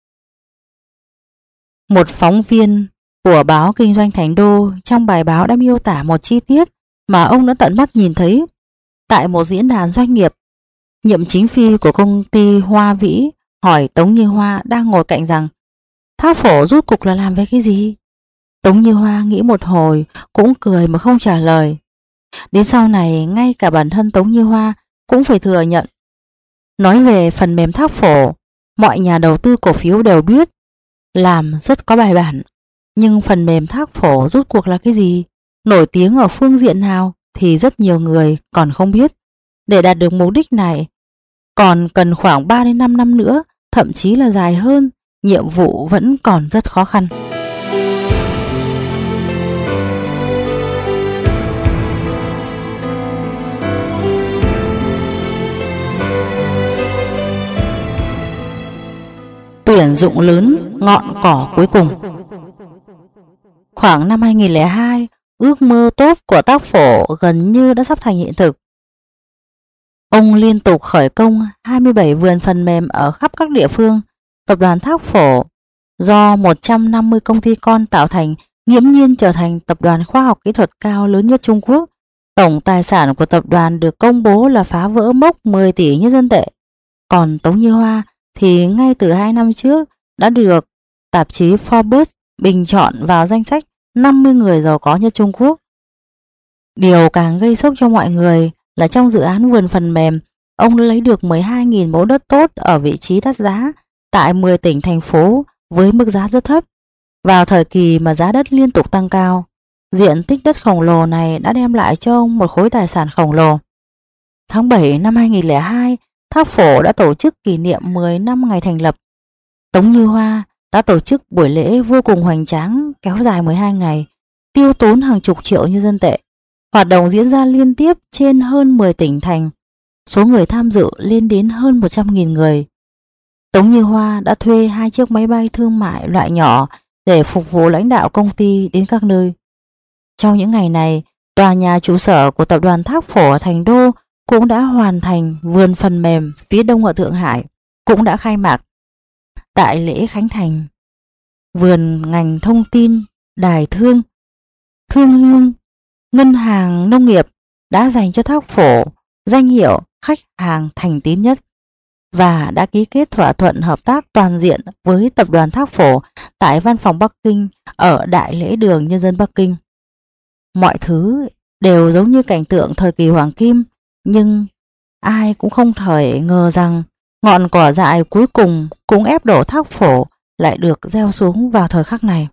Một phóng viên của báo Kinh doanh Thành Đô trong bài báo đã miêu tả một chi tiết mà ông đã tận mắt nhìn thấy. Tại một diễn đàn doanh nghiệp, nhiệm chính phi của công ty Hoa Vĩ hỏi Tống Như Hoa đang ngồi cạnh rằng, Thác Phổ rút cục là làm về cái gì? Tống Như Hoa nghĩ một hồi cũng cười mà không trả lời. Đến sau này ngay cả bản thân Tống Như Hoa cũng phải thừa nhận, nói về phần mềm Thác Phổ, mọi nhà đầu tư cổ phiếu đều biết, làm rất có bài bản. Nhưng phần mềm Thác Phổ rút cuộc là cái gì, nổi tiếng ở phương diện nào thì rất nhiều người còn không biết. Để đạt được mục đích này còn cần khoảng ba đến năm năm nữa, thậm chí là dài hơn, nhiệm vụ vẫn còn rất khó khăn. Tuyển dụng lớn, ngọn cỏ cuối cùng. Khoảng năm hai nghìn lẻ hai, ước mơ tốt của Thác Phổ gần như đã sắp thành hiện thực. Ông liên tục khởi công hai mươi bảy vườn phần mềm ở khắp các địa phương. Tập đoàn Thác Phổ do một trăm năm mươi công ty con tạo thành, nghiễm nhiên trở thành tập đoàn khoa học kỹ thuật cao lớn nhất Trung Quốc. Tổng tài sản của tập đoàn được công bố là phá vỡ mốc mười tỷ nhân dân tệ. Còn Tống Như Hoa thì ngay từ hai năm trước đã được tạp chí Forbes bình chọn vào danh sách năm mươi người giàu có nhất Trung Quốc. Điều càng gây sốc cho mọi người là trong dự án vườn phần mềm, ông đã lấy được mười hai nghìn mẫu đất tốt ở vị trí đắt giá tại mười tỉnh thành phố với mức giá rất thấp. Vào thời kỳ mà giá đất liên tục tăng cao, diện tích đất khổng lồ này đã đem lại cho ông một khối tài sản khổng lồ. Tháng bảy năm hai nghìn lẻ hai, Thác Phổ đã tổ chức kỷ niệm mười năm ngày thành lập. Tống Như Hoa đã tổ chức buổi lễ vô cùng hoành tráng kéo dài mười hai ngày, tiêu tốn hàng chục triệu nhân dân tệ. Hoạt động diễn ra liên tiếp trên hơn mười tỉnh thành, số người tham dự lên đến hơn một trăm nghìn người. Tống Như Hoa đã thuê hai chiếc máy bay thương mại loại nhỏ để phục vụ lãnh đạo công ty đến các nơi. Trong những ngày này, tòa nhà trụ sở của tập đoàn Thác Phổ ở Thành Đô cũng đã hoàn thành, vườn phần mềm phía đông ở Thượng Hải cũng đã khai mạc. Tại lễ khánh thành, vườn ngành thông tin, đài thương, thương hương, ngân hàng nông nghiệp đã dành cho Thác Phổ danh hiệu khách hàng thành tín nhất và đã ký kết thỏa thuận hợp tác toàn diện với tập đoàn Thác Phổ tại văn phòng Bắc Kinh ở Đại lễ đường Nhân dân Bắc Kinh. Mọi thứ đều giống như cảnh tượng thời kỳ Hoàng Kim, nhưng ai cũng không thể ngờ rằng ngọn cỏ dại cuối cùng cũng ép đổ Thác Phổ lại được gieo xuống vào thời khắc này.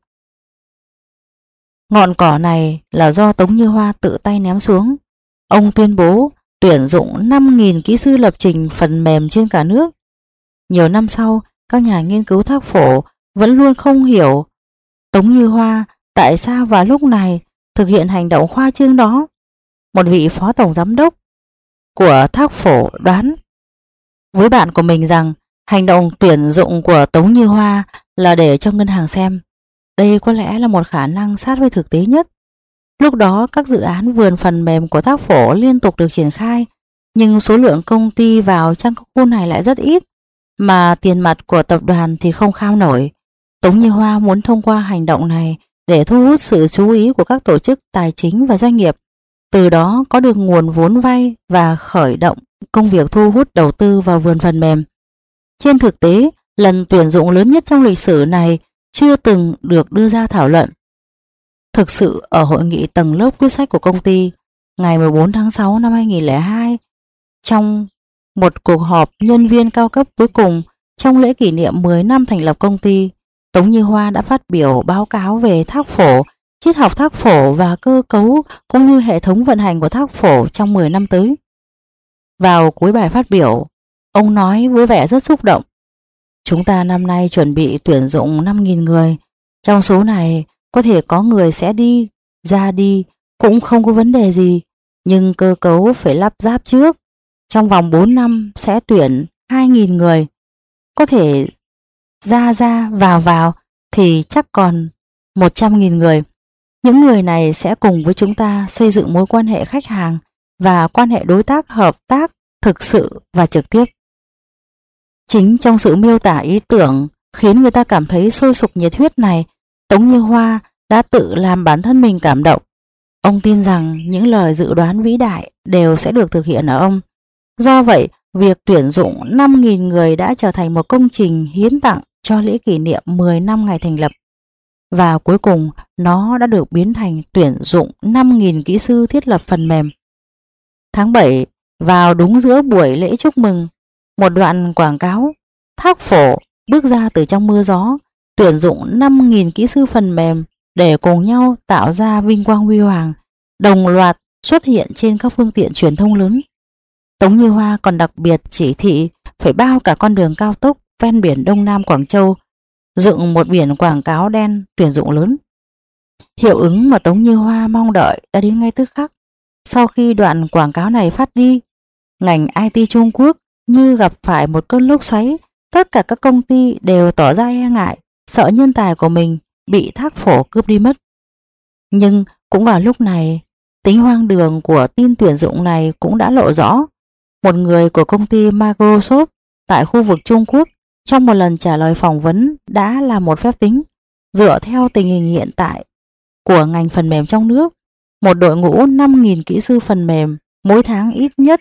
Ngọn cỏ này là do Tống Như Hoa tự tay ném xuống. Ông tuyên bố tuyển dụng năm nghìn kỹ sư lập trình phần mềm trên cả nước. Nhiều năm sau, các nhà nghiên cứu Thác Phổ vẫn luôn không hiểu Tống Như Hoa tại sao vào lúc này thực hiện hành động khoa trương đó. Một vị phó tổng giám đốc của Thác Phổ đoán với bạn của mình rằng hành động tuyển dụng của Tống Như Hoa là để cho ngân hàng xem. Đây có lẽ là một khả năng sát với thực tế nhất. Lúc đó các dự án vườn phần mềm của Thác Phổ liên tục được triển khai, nhưng số lượng công ty vào trong các khu này lại rất ít, mà tiền mặt của tập đoàn thì không kham nổi. Tống Như Hoa muốn thông qua hành động này để thu hút sự chú ý của các tổ chức tài chính và doanh nghiệp, từ đó có được nguồn vốn vay và khởi động công việc thu hút đầu tư vào vườn phần mềm. Trên thực tế, lần tuyển dụng lớn nhất trong lịch sử này chưa từng được đưa ra thảo luận. Thực sự ở hội nghị tầng lớp quyết sách của công ty ngày mười bốn tháng sáu năm hai nghìn không trăm lẻ hai, trong một cuộc họp nhân viên cao cấp cuối cùng trong lễ kỷ niệm mười năm thành lập công ty, Tống Như Hoa đã phát biểu báo cáo về Thác Phổ, triết học Thác Phổ và cơ cấu cũng như hệ thống vận hành của Thác Phổ trong mười năm tới. Vào cuối bài phát biểu, ông nói với vẻ rất xúc động: "Chúng ta năm nay chuẩn bị tuyển dụng năm nghìn người. Trong số này có thể có người sẽ đi, ra đi cũng không có vấn đề gì, nhưng cơ cấu phải lắp ráp trước. Trong vòng bốn năm sẽ tuyển hai nghìn người. Có thể ra ra vào vào thì chắc còn một trăm nghìn người. Những người này sẽ cùng với chúng ta xây dựng mối quan hệ khách hàng và quan hệ đối tác hợp tác thực sự và trực tiếp." Chính trong sự miêu tả ý tưởng khiến người ta cảm thấy sôi sục nhiệt huyết này, Tống Như Hoa đã tự làm bản thân mình cảm động. Ông tin rằng những lời dự đoán vĩ đại đều sẽ được thực hiện ở ông. Do vậy, việc tuyển dụng năm nghìn người đã trở thành một công trình hiến tặng cho lễ kỷ niệm mười năm ngày thành lập. Và cuối cùng, nó đã được biến thành tuyển dụng năm nghìn kỹ sư thiết lập phần mềm. Tháng bảy, vào đúng giữa buổi lễ chúc mừng, một đoạn quảng cáo Thác Phổ bước ra từ trong mưa gió, tuyển dụng năm nghìn kỹ sư phần mềm để cùng nhau tạo ra vinh quang huy hoàng, đồng loạt xuất hiện trên các phương tiện truyền thông lớn. Tống Như Hoa còn đặc biệt chỉ thị phải bao cả con đường cao tốc ven biển Đông Nam Quảng Châu, dựng một biển quảng cáo đen tuyển dụng lớn. Hiệu ứng mà Tống Như Hoa mong đợi đã đến ngay tức khắc. Sau khi đoạn quảng cáo này phát đi, ngành i tê Trung Quốc như gặp phải một cơn lốc xoáy. Tất cả các công ty đều tỏ ra e ngại, sợ nhân tài của mình bị Thác Phổ cướp đi mất. Nhưng cũng vào lúc này, tính hoang đường của tin tuyển dụng này cũng đã lộ rõ. Một người của công ty Microsoft tại khu vực Trung Quốc trong một lần trả lời phỏng vấn đã làm một phép tính. Dựa theo tình hình hiện tại của ngành phần mềm trong nước, một đội ngũ năm nghìn kỹ sư phần mềm mỗi tháng ít nhất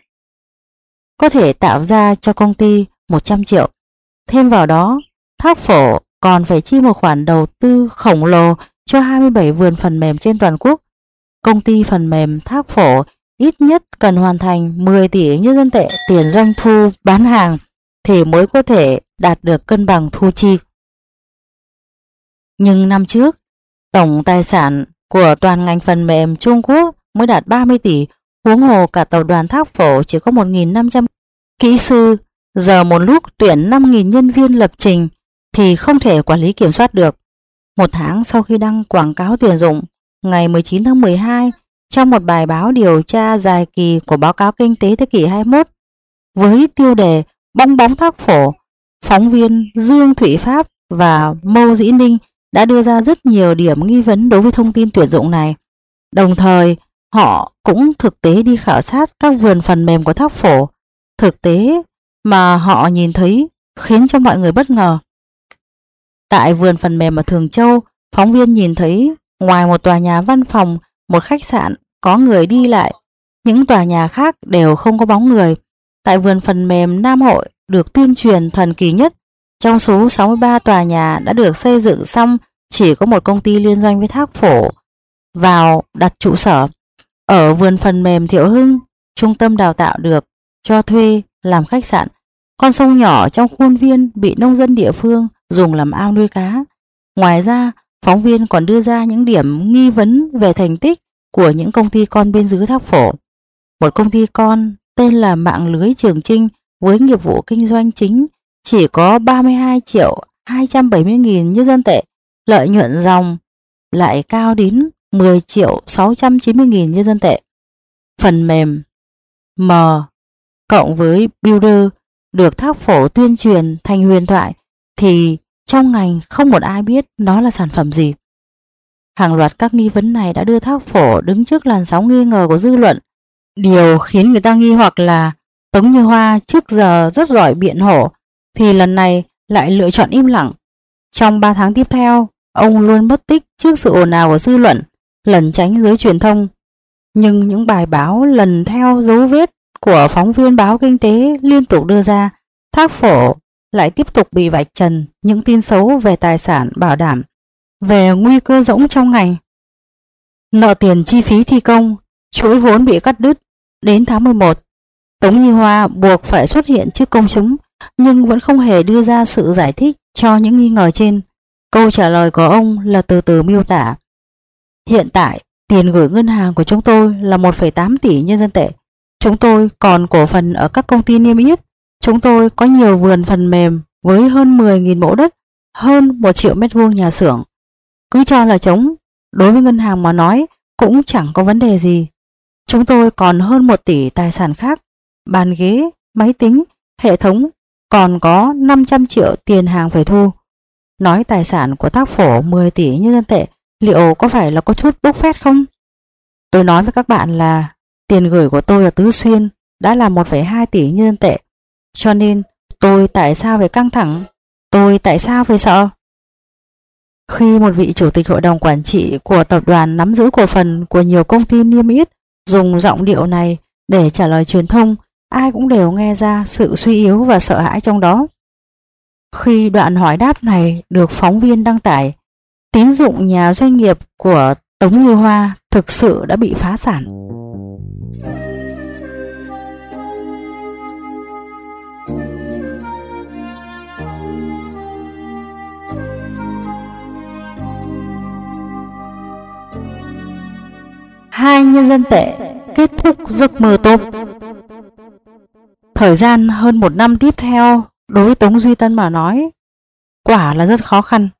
có thể tạo ra cho công ty một trăm triệu. Thêm vào đó, Thác Phổ còn phải chi một khoản đầu tư khổng lồ cho hai mươi bảy vườn phần mềm trên toàn quốc. Công ty phần mềm Thác Phổ ít nhất cần hoàn thành mười tỷ nhân dân tệ tiền doanh thu bán hàng thì mới có thể đạt được cân bằng thu chi. Nhưng năm trước, tổng tài sản của toàn ngành phần mềm Trung Quốc mới đạt ba mươi tỷ, huống hồ cả tập đoàn Thác Phổ chỉ có một nghìn năm trăm kỹ sư. Giờ một lúc tuyển năm nghìn nhân viên lập trình thì không thể quản lý kiểm soát được. Một tháng sau khi đăng quảng cáo tuyển dụng, ngày mười chín tháng mười hai, trong một bài báo điều tra dài kỳ của báo cáo kinh tế thế kỷ hai mươi mốt với tiêu đề Bong bóng Thác Phổ, phóng viên Dương Thụy Pháp và Mâu Dĩ Ninh đã đưa ra rất nhiều điểm nghi vấn đối với thông tin tuyển dụng này. Đồng thời, họ cũng thực tế đi khảo sát các vườn phần mềm của Thác Phổ. Thực tế mà họ nhìn thấy khiến cho mọi người bất ngờ. Tại vườn phần mềm ở Thường Châu, phóng viên nhìn thấy ngoài một tòa nhà văn phòng, một khách sạn có người đi lại, những tòa nhà khác đều không có bóng người. tại vườn phần mềm Nam Hội được tuyên truyền thần kỳ nhất. Trong số sáu mươi ba tòa nhà đã được xây dựng xong, chỉ có một công ty liên doanh với Thác Phổ vào đặt trụ sở. Ở vườn phần mềm Thiệu Hưng, trung tâm đào tạo được cho thuê làm khách sạn. Con sông nhỏ trong khuôn viên bị nông dân địa phương dùng làm ao nuôi cá. Ngoài ra, phóng viên còn đưa ra những điểm nghi vấn về thành tích của những công ty con bên dưới Thác Phổ. Một công ty con tên là Mạng lưới Trường Chinh với nghiệp vụ kinh doanh chính chỉ có ba mươi hai triệu hai trăm bảy mươi nghìn nhân dân tệ, lợi nhuận dòng lại cao đến mười triệu sáu trăm chín mươi nghìn nhân dân tệ. Phần mềm M cộng với Builder được Thác Phổ tuyên truyền thành huyền thoại thì trong ngành không một ai biết nó là sản phẩm gì. Hàng loạt các nghi vấn này đã đưa Thác Phổ đứng trước làn sóng nghi ngờ của dư luận. Điều khiến người ta nghi hoặc là Tống Như Hoa trước giờ rất giỏi biện hộ thì lần này lại lựa chọn im lặng. Trong ba tháng tiếp theo, ông luôn mất tích trước sự ồn ào của dư luận, lẩn tránh giới truyền thông. Nhưng những bài báo lần theo dấu vết của phóng viên báo Kinh tế liên tục đưa ra, Thác Phổ lại tiếp tục bị vạch trần những tin xấu về tài sản bảo đảm, về nguy cơ rỗng trong ngành. Nợ tiền chi phí thi công, chuỗi vốn bị cắt đứt. Đến tháng mười một, Tống Như Hoa buộc phải xuất hiện trước công chúng, nhưng vẫn không hề đưa ra sự giải thích cho những nghi ngờ trên. Câu trả lời của ông là từ từ miêu tả: hiện tại, tiền gửi ngân hàng của chúng tôi là một phẩy tám tỷ nhân dân tệ. Chúng tôi còn cổ phần ở các công ty niêm yết. Chúng tôi có nhiều vườn phần mềm với hơn mười nghìn mẫu đất, hơn một triệu mét vuông nhà xưởng. Cứ cho là trống, đối với ngân hàng mà nói cũng chẳng có vấn đề gì. Chúng tôi còn hơn một tỷ tài sản khác, bàn ghế, máy tính, hệ thống, còn có năm trăm triệu tiền hàng phải thu. Nói tài sản của Thác Phổ mười tỷ nhân dân tệ liệu có phải là có chút bốc phét không? Tôi nói với các bạn là tiền gửi của tôi ở Tứ Xuyên đã là một phẩy hai tỷ nhân dân tệ. Cho nên tôi tại sao phải căng thẳng? Tôi tại sao phải sợ? Khi một vị chủ tịch hội đồng quản trị của tập đoàn nắm giữ cổ phần của nhiều công ty niêm yết dùng giọng điệu này để trả lời truyền thông, ai cũng đều nghe ra sự suy yếu và sợ hãi trong đó. Khi đoạn hỏi đáp này được phóng viên đăng tải, tín dụng nhà doanh nghiệp của Tống Như Hoa thực sự đã bị phá sản. Hai nhân dân tệ kết thúc giấc mơ tốt. Thời gian hơn một năm tiếp theo đối với Tống Duy Tân mà nói quả là rất khó khăn.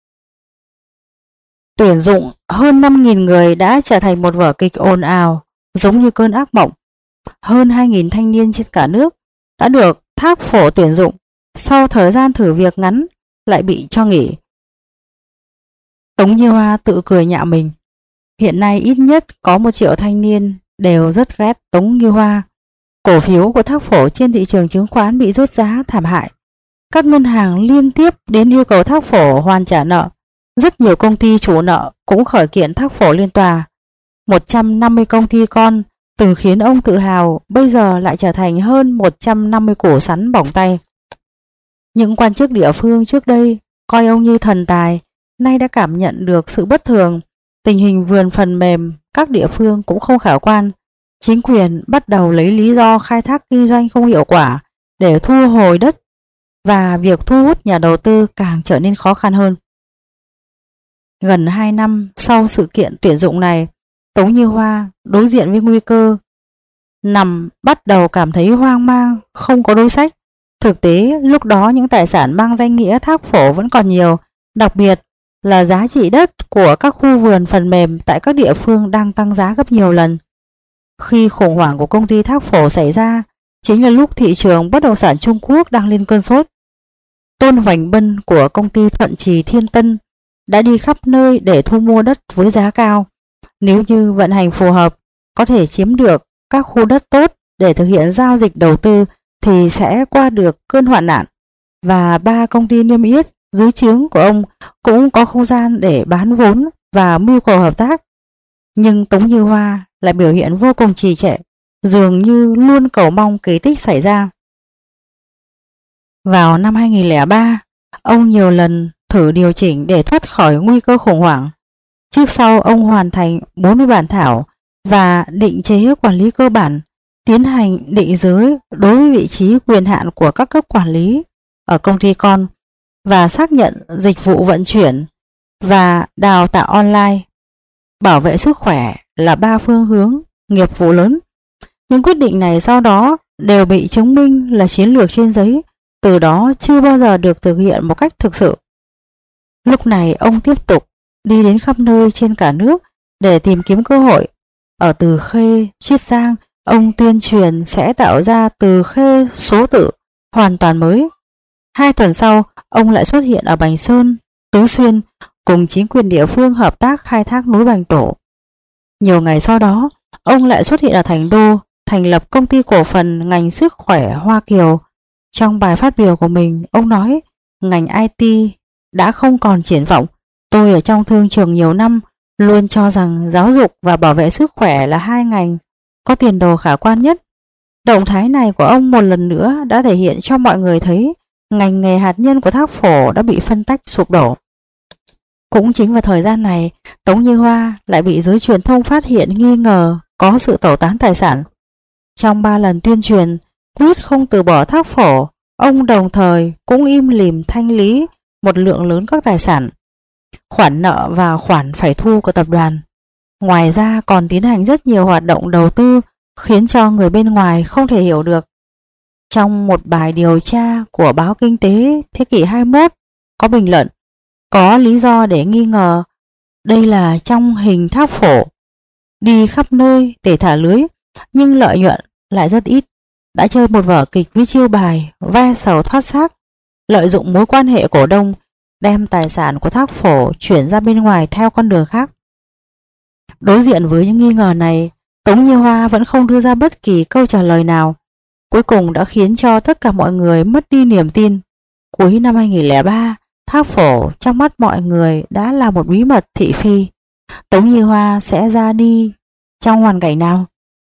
Tuyển dụng hơn năm nghìn người đã trở thành một vở kịch ồn ào giống như cơn ác mộng. Hơn hai nghìn thanh niên trên cả nước đã được Thác Phổ tuyển dụng, sau thời gian thử việc ngắn lại bị cho nghỉ. Tống Như Hoa tự cười nhạo mình. Hiện nay ít nhất có một triệu thanh niên đều rất ghét Tống Như Hoa. Cổ phiếu của Thác Phổ trên thị trường chứng khoán bị rớt giá thảm hại. Các ngân hàng liên tiếp đến yêu cầu Thác Phổ hoàn trả nợ. Rất nhiều công ty chủ nợ cũng khởi kiện Thác Phổ lên tòa. một trăm năm mươi công ty con từng khiến ông tự hào bây giờ lại trở thành hơn một trăm năm mươi củ sắn bỏng tay. Những quan chức địa phương trước đây coi ông như thần tài, nay đã cảm nhận được sự bất thường. Tình hình vườn phần mềm các địa phương cũng không khả quan. Chính quyền bắt đầu lấy lý do khai thác kinh doanh không hiệu quả để thu hồi đất, và việc thu hút nhà đầu tư càng trở nên khó khăn hơn. Gần hai năm sau sự kiện tuyển dụng này, Tống Như Hoa đối diện với nguy cơ nằm bắt đầu cảm thấy hoang mang, không có đối sách. Thực tế lúc đó những tài sản mang danh nghĩa Thác Phổ vẫn còn nhiều, đặc biệt là giá trị đất của các khu vườn phần mềm tại các địa phương đang tăng giá gấp nhiều lần. Khi khủng hoảng của công ty Thác Phổ xảy ra, chính là lúc thị trường bất động sản Trung Quốc đang lên cơn sốt. Tôn Hoành Bân của công ty Thuận Trì Thiên Tân đã đi khắp nơi để thu mua đất với giá cao. Nếu như vận hành phù hợp, có thể chiếm được các khu đất tốt để thực hiện giao dịch đầu tư thì sẽ qua được cơn hoạn nạn. Và ba công ty niêm yết dưới trướng của ông cũng có không gian để bán vốn và mưu cầu hợp tác. Nhưng Tống Như Hoa lại biểu hiện vô cùng trì trệ, dường như luôn cầu mong kỳ tích xảy ra. Vào năm hai nghìn không trăm lẻ ba, ông nhiều lần thử điều chỉnh để thoát khỏi nguy cơ khủng hoảng. Trước sau ông hoàn thành bốn mươi bản thảo và định chế quản lý cơ bản, tiến hành định giới đối với vị trí quyền hạn của các cấp quản lý ở công ty con và xác nhận dịch vụ vận chuyển và đào tạo online. Bảo vệ sức khỏe là ba phương hướng nghiệp vụ lớn. Những quyết định này sau đó đều bị chứng minh là chiến lược trên giấy, từ đó chưa bao giờ được thực hiện một cách thực sự. Lúc này ông tiếp tục đi đến khắp nơi trên cả nước để tìm kiếm cơ hội. Ở Từ Khê, Chiết Giang, ông tuyên truyền sẽ tạo ra Từ Khê số tự hoàn toàn mới. Hai tuần sau, ông lại xuất hiện ở Bành Sơn, Tứ Xuyên cùng chính quyền địa phương hợp tác khai thác núi Bành Tổ. Nhiều ngày sau đó, ông lại xuất hiện ở Thành Đô, thành lập công ty cổ phần ngành sức khỏe Hoa Kiều. Trong bài phát biểu của mình, ông nói ngành i tê đã không còn triển vọng. Tôi ở trong thương trường nhiều năm luôn cho rằng giáo dục và bảo vệ sức khỏe là hai ngành có tiền đồ khả quan nhất. Động thái này của ông một lần nữa đã thể hiện cho mọi người thấy ngành nghề hạt nhân của Thác Phổ đã bị phân tách sụp đổ. Cũng chính vào thời gian này, Tống Như Hoa lại bị giới truyền thông phát hiện nghi ngờ có sự tẩu tán tài sản. Trong ba lần tuyên truyền quyết không từ bỏ Thác Phổ, ông đồng thời cũng im lìm thanh lý một lượng lớn các tài sản, khoản nợ và khoản phải thu của tập đoàn. Ngoài ra còn tiến hành rất nhiều hoạt động đầu tư khiến cho người bên ngoài không thể hiểu được. Trong một bài điều tra của báo Kinh tế Thế kỷ hai mươi mốt có bình luận có lý do để nghi ngờ đây là trong hình Thác Phổ đi khắp nơi để thả lưới, nhưng lợi nhuận lại rất ít. Đã chơi một vở kịch với chiêu bài ve sầu thoát xác, lợi dụng mối quan hệ cổ đông đem tài sản của Thác Phổ chuyển ra bên ngoài theo con đường khác. Đối diện với những nghi ngờ này, Tống Như Hoa vẫn không đưa ra bất kỳ câu trả lời nào, cuối cùng đã khiến cho tất cả mọi người mất đi niềm tin. Cuối năm hai nghìn không trăm lẻ ba, Thác Phổ trong mắt mọi người đã là một bí mật thị phi. Tống Như Hoa sẽ ra đi trong hoàn cảnh nào?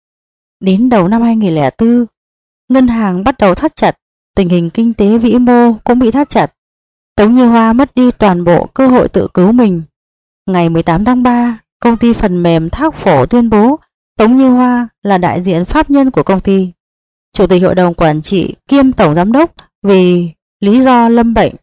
Đến đầu năm hai nghìn không trăm lẻ tư, ngân hàng bắt đầu thắt chặt, tình hình kinh tế vĩ mô cũng bị thắt chặt. Tống Như Hoa mất đi toàn bộ cơ hội tự cứu mình. Ngày mười tám tháng ba, công ty phần mềm Thác Phổ tuyên bố Tống Như Hoa là đại diện pháp nhân của công ty. Chủ tịch hội đồng quản trị kiêm tổng giám đốc vì lý do lâm bệnh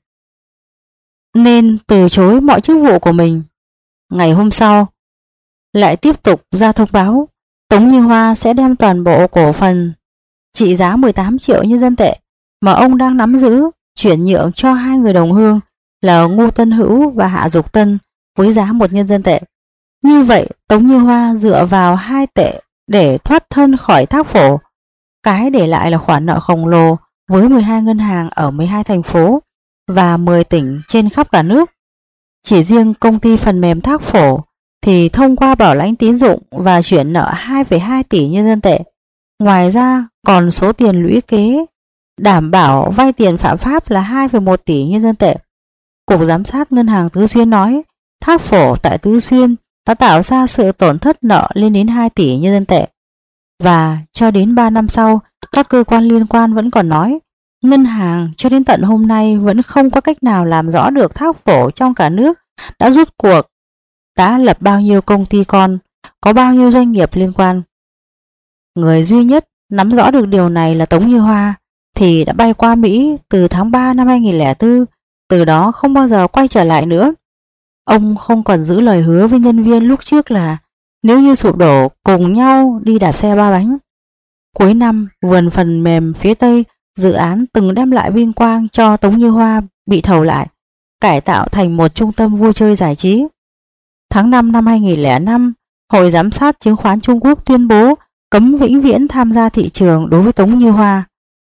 nên từ chối mọi chức vụ của mình. Ngày hôm sau, lại tiếp tục ra thông báo Tống Như Hoa sẽ đem toàn bộ cổ phần trị giá mười tám triệu nhân dân tệ mà ông đang nắm giữ chuyển nhượng cho hai người đồng hương là Ngô Tân Hữu và Hạ Dục Tân với giá một nhân dân tệ. Như vậy, Tống Như Hoa dựa vào hai tệ để thoát thân khỏi Thác Phổ. Cái để lại là khoản nợ khổng lồ với mười hai ngân hàng ở mười hai thành phố và mười tỉnh trên khắp cả nước. Chỉ riêng công ty phần mềm Thác Phổ thì thông qua bảo lãnh tín dụng và chuyển nợ hai phẩy hai tỷ nhân dân tệ. Ngoài ra còn số tiền lũy kế đảm bảo vay tiền phạm pháp là hai phẩy một tỷ nhân dân tệ. Cục Giám sát Ngân hàng Tứ Xuyên nói Thác Phổ tại Tứ Xuyên đã tạo ra sự tổn thất nợ lên đến hai tỷ nhân dân tệ. Và cho đến ba năm sau, các cơ quan liên quan vẫn còn nói ngân hàng cho đến tận hôm nay vẫn không có cách nào làm rõ được Thác Phổ trong cả nước đã rút cuộc, đã lập bao nhiêu công ty con, có bao nhiêu doanh nghiệp liên quan. Người duy nhất nắm rõ được điều này là Tống Như Hoa, thì đã bay qua Mỹ từ tháng ba năm hai nghìn không trăm lẻ tư, từ đó không bao giờ quay trở lại nữa. Ông không còn giữ lời hứa với nhân viên lúc trước là nếu như sụp đổ cùng nhau đi đạp xe ba bánh. Cuối năm, vườn phần mềm phía Tây, dự án từng đem lại vinh quang cho Tống Như Hoa bị thầu lại, cải tạo thành một trung tâm vui chơi giải trí. Tháng năm năm hai nghìn không trăm lẻ năm, Hội Giám sát Chứng khoán Trung Quốc tuyên bố cấm vĩnh viễn tham gia thị trường đối với Tống Như Hoa.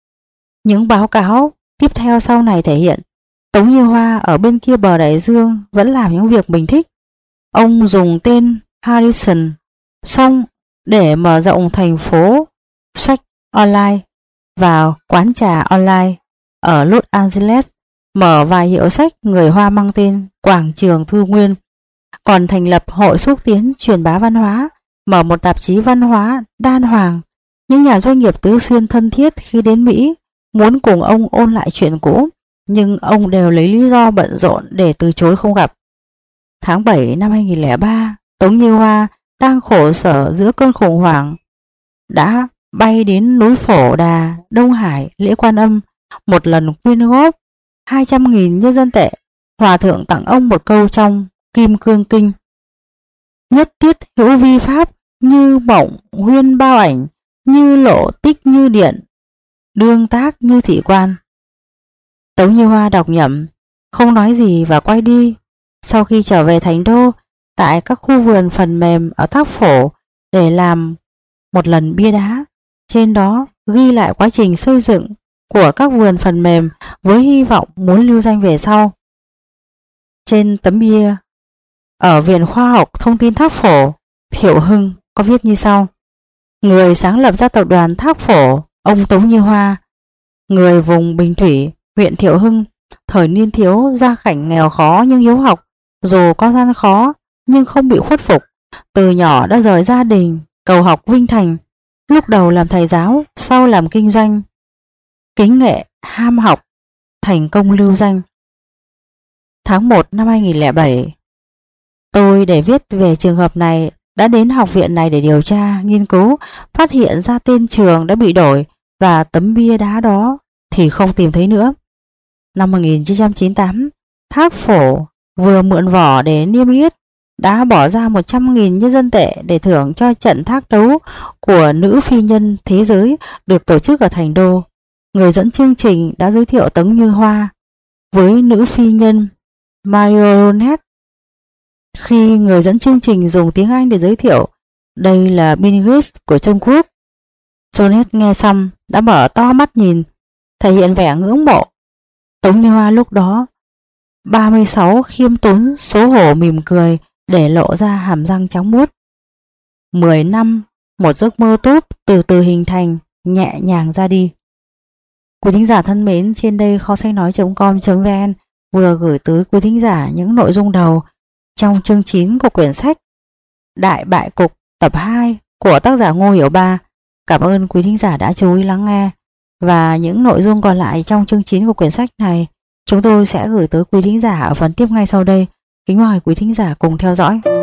Những báo cáo tiếp theo sau này thể hiện Tống Như Hoa ở bên kia bờ đại dương vẫn làm những việc mình thích. Ông dùng tên Harrison xong để mở rộng thành phố sách online và quán trà online ở Los Angeles, mở vài hiệu sách người Hoa mang tên Quảng Trường Thư Nguyên, còn thành lập Hội xúc tiến truyền bá văn hóa, mở một tạp chí văn hóa đan hoàng Những nhà doanh nghiệp tứ xuyên thân thiết khi đến Mỹ muốn cùng ông ôn lại chuyện cũ, nhưng ông đều lấy lý do bận rộn để từ chối không gặp. Tháng bảy năm hai nghìn không trăm lẻ ba, Tống Như Hoa đang khổ sở giữa cơn khủng hoảng đã bay đến núi Phổ Đà, Đông Hải lễ Quan Âm, một lần quyên góp hai trăm nghìn nhân dân tệ. Hòa thượng tặng ông một câu trong Kim Cương Kinh: nhất tiết hữu vi pháp, như mộng huyên bao ảnh, như lộ tích như điện, đương tác như thị quan. Tống Như Hoa đọc nhẩm, không nói gì và quay đi. Sau khi trở về Thành Đô, tại các khu vườn phần mềm ở Thác Phổ để làm một lần bia đá, trên đó ghi lại quá trình xây dựng của các vườn phần mềm với hy vọng muốn lưu danh về sau. Trên tấm bia ở Viện Khoa học Thông tin Thác Phổ, Thiệu Hưng có viết như sau: người sáng lập ra tập đoàn Thác Phổ, ông Tống Như Hoa, người vùng Bình Thủy, huyện Thiệu Hưng, thời niên thiếu, gia cảnh nghèo khó nhưng hiếu học, dù có gian khó nhưng không bị khuất phục. Từ nhỏ đã rời gia đình cầu học Vinh Thành, lúc đầu làm thầy giáo, sau làm kinh doanh, kính nghệ, ham học, thành công lưu danh. Tháng một năm hai nghìn không trăm lẻ bảy, tôi để viết về trường hợp này đã đến học viện này để điều tra, nghiên cứu, phát hiện ra tên trường đã bị đổi và tấm bia đá đó thì không tìm thấy nữa. Năm một nghìn chín trăm chín mươi tám, Thác Phổ vừa mượn vỏ để niêm yết đã bỏ ra một trăm nghìn nhân dân tệ để thưởng cho trận thác đấu của nữ phi nhân thế giới được tổ chức ở Thành Đô. Người dẫn chương trình đã giới thiệu Tống Như Hoa với nữ phi nhân Marionette. Khi người dẫn chương trình dùng tiếng Anh để giới thiệu đây là Bill Gates của Trung Quốc, Jonet nghe xong đã mở to mắt nhìn, thể hiện vẻ ngưỡng mộ. Tống Như Hoa lúc đó ba mươi sáu, khiêm tốn xấu hổ mỉm cười để lộ ra hàm răng trắng muốt. Mười năm, một giấc mơ tốt từ từ hình thành, nhẹ nhàng ra đi. Quý thính giả thân mến, trên đây kho sách nói chấm com chấm vn vừa gửi tới quý thính giả những nội dung đầu trong chương chín của quyển sách Đại Bại Cục tập hai của tác giả Ngô Hiểu Ba. Cảm ơn quý thính giả đã chú ý lắng nghe, và những nội dung còn lại trong chương chín của quyển sách này chúng tôi sẽ gửi tới quý thính giả ở phần tiếp ngay sau đây. Kính mời quý thính giả cùng theo dõi.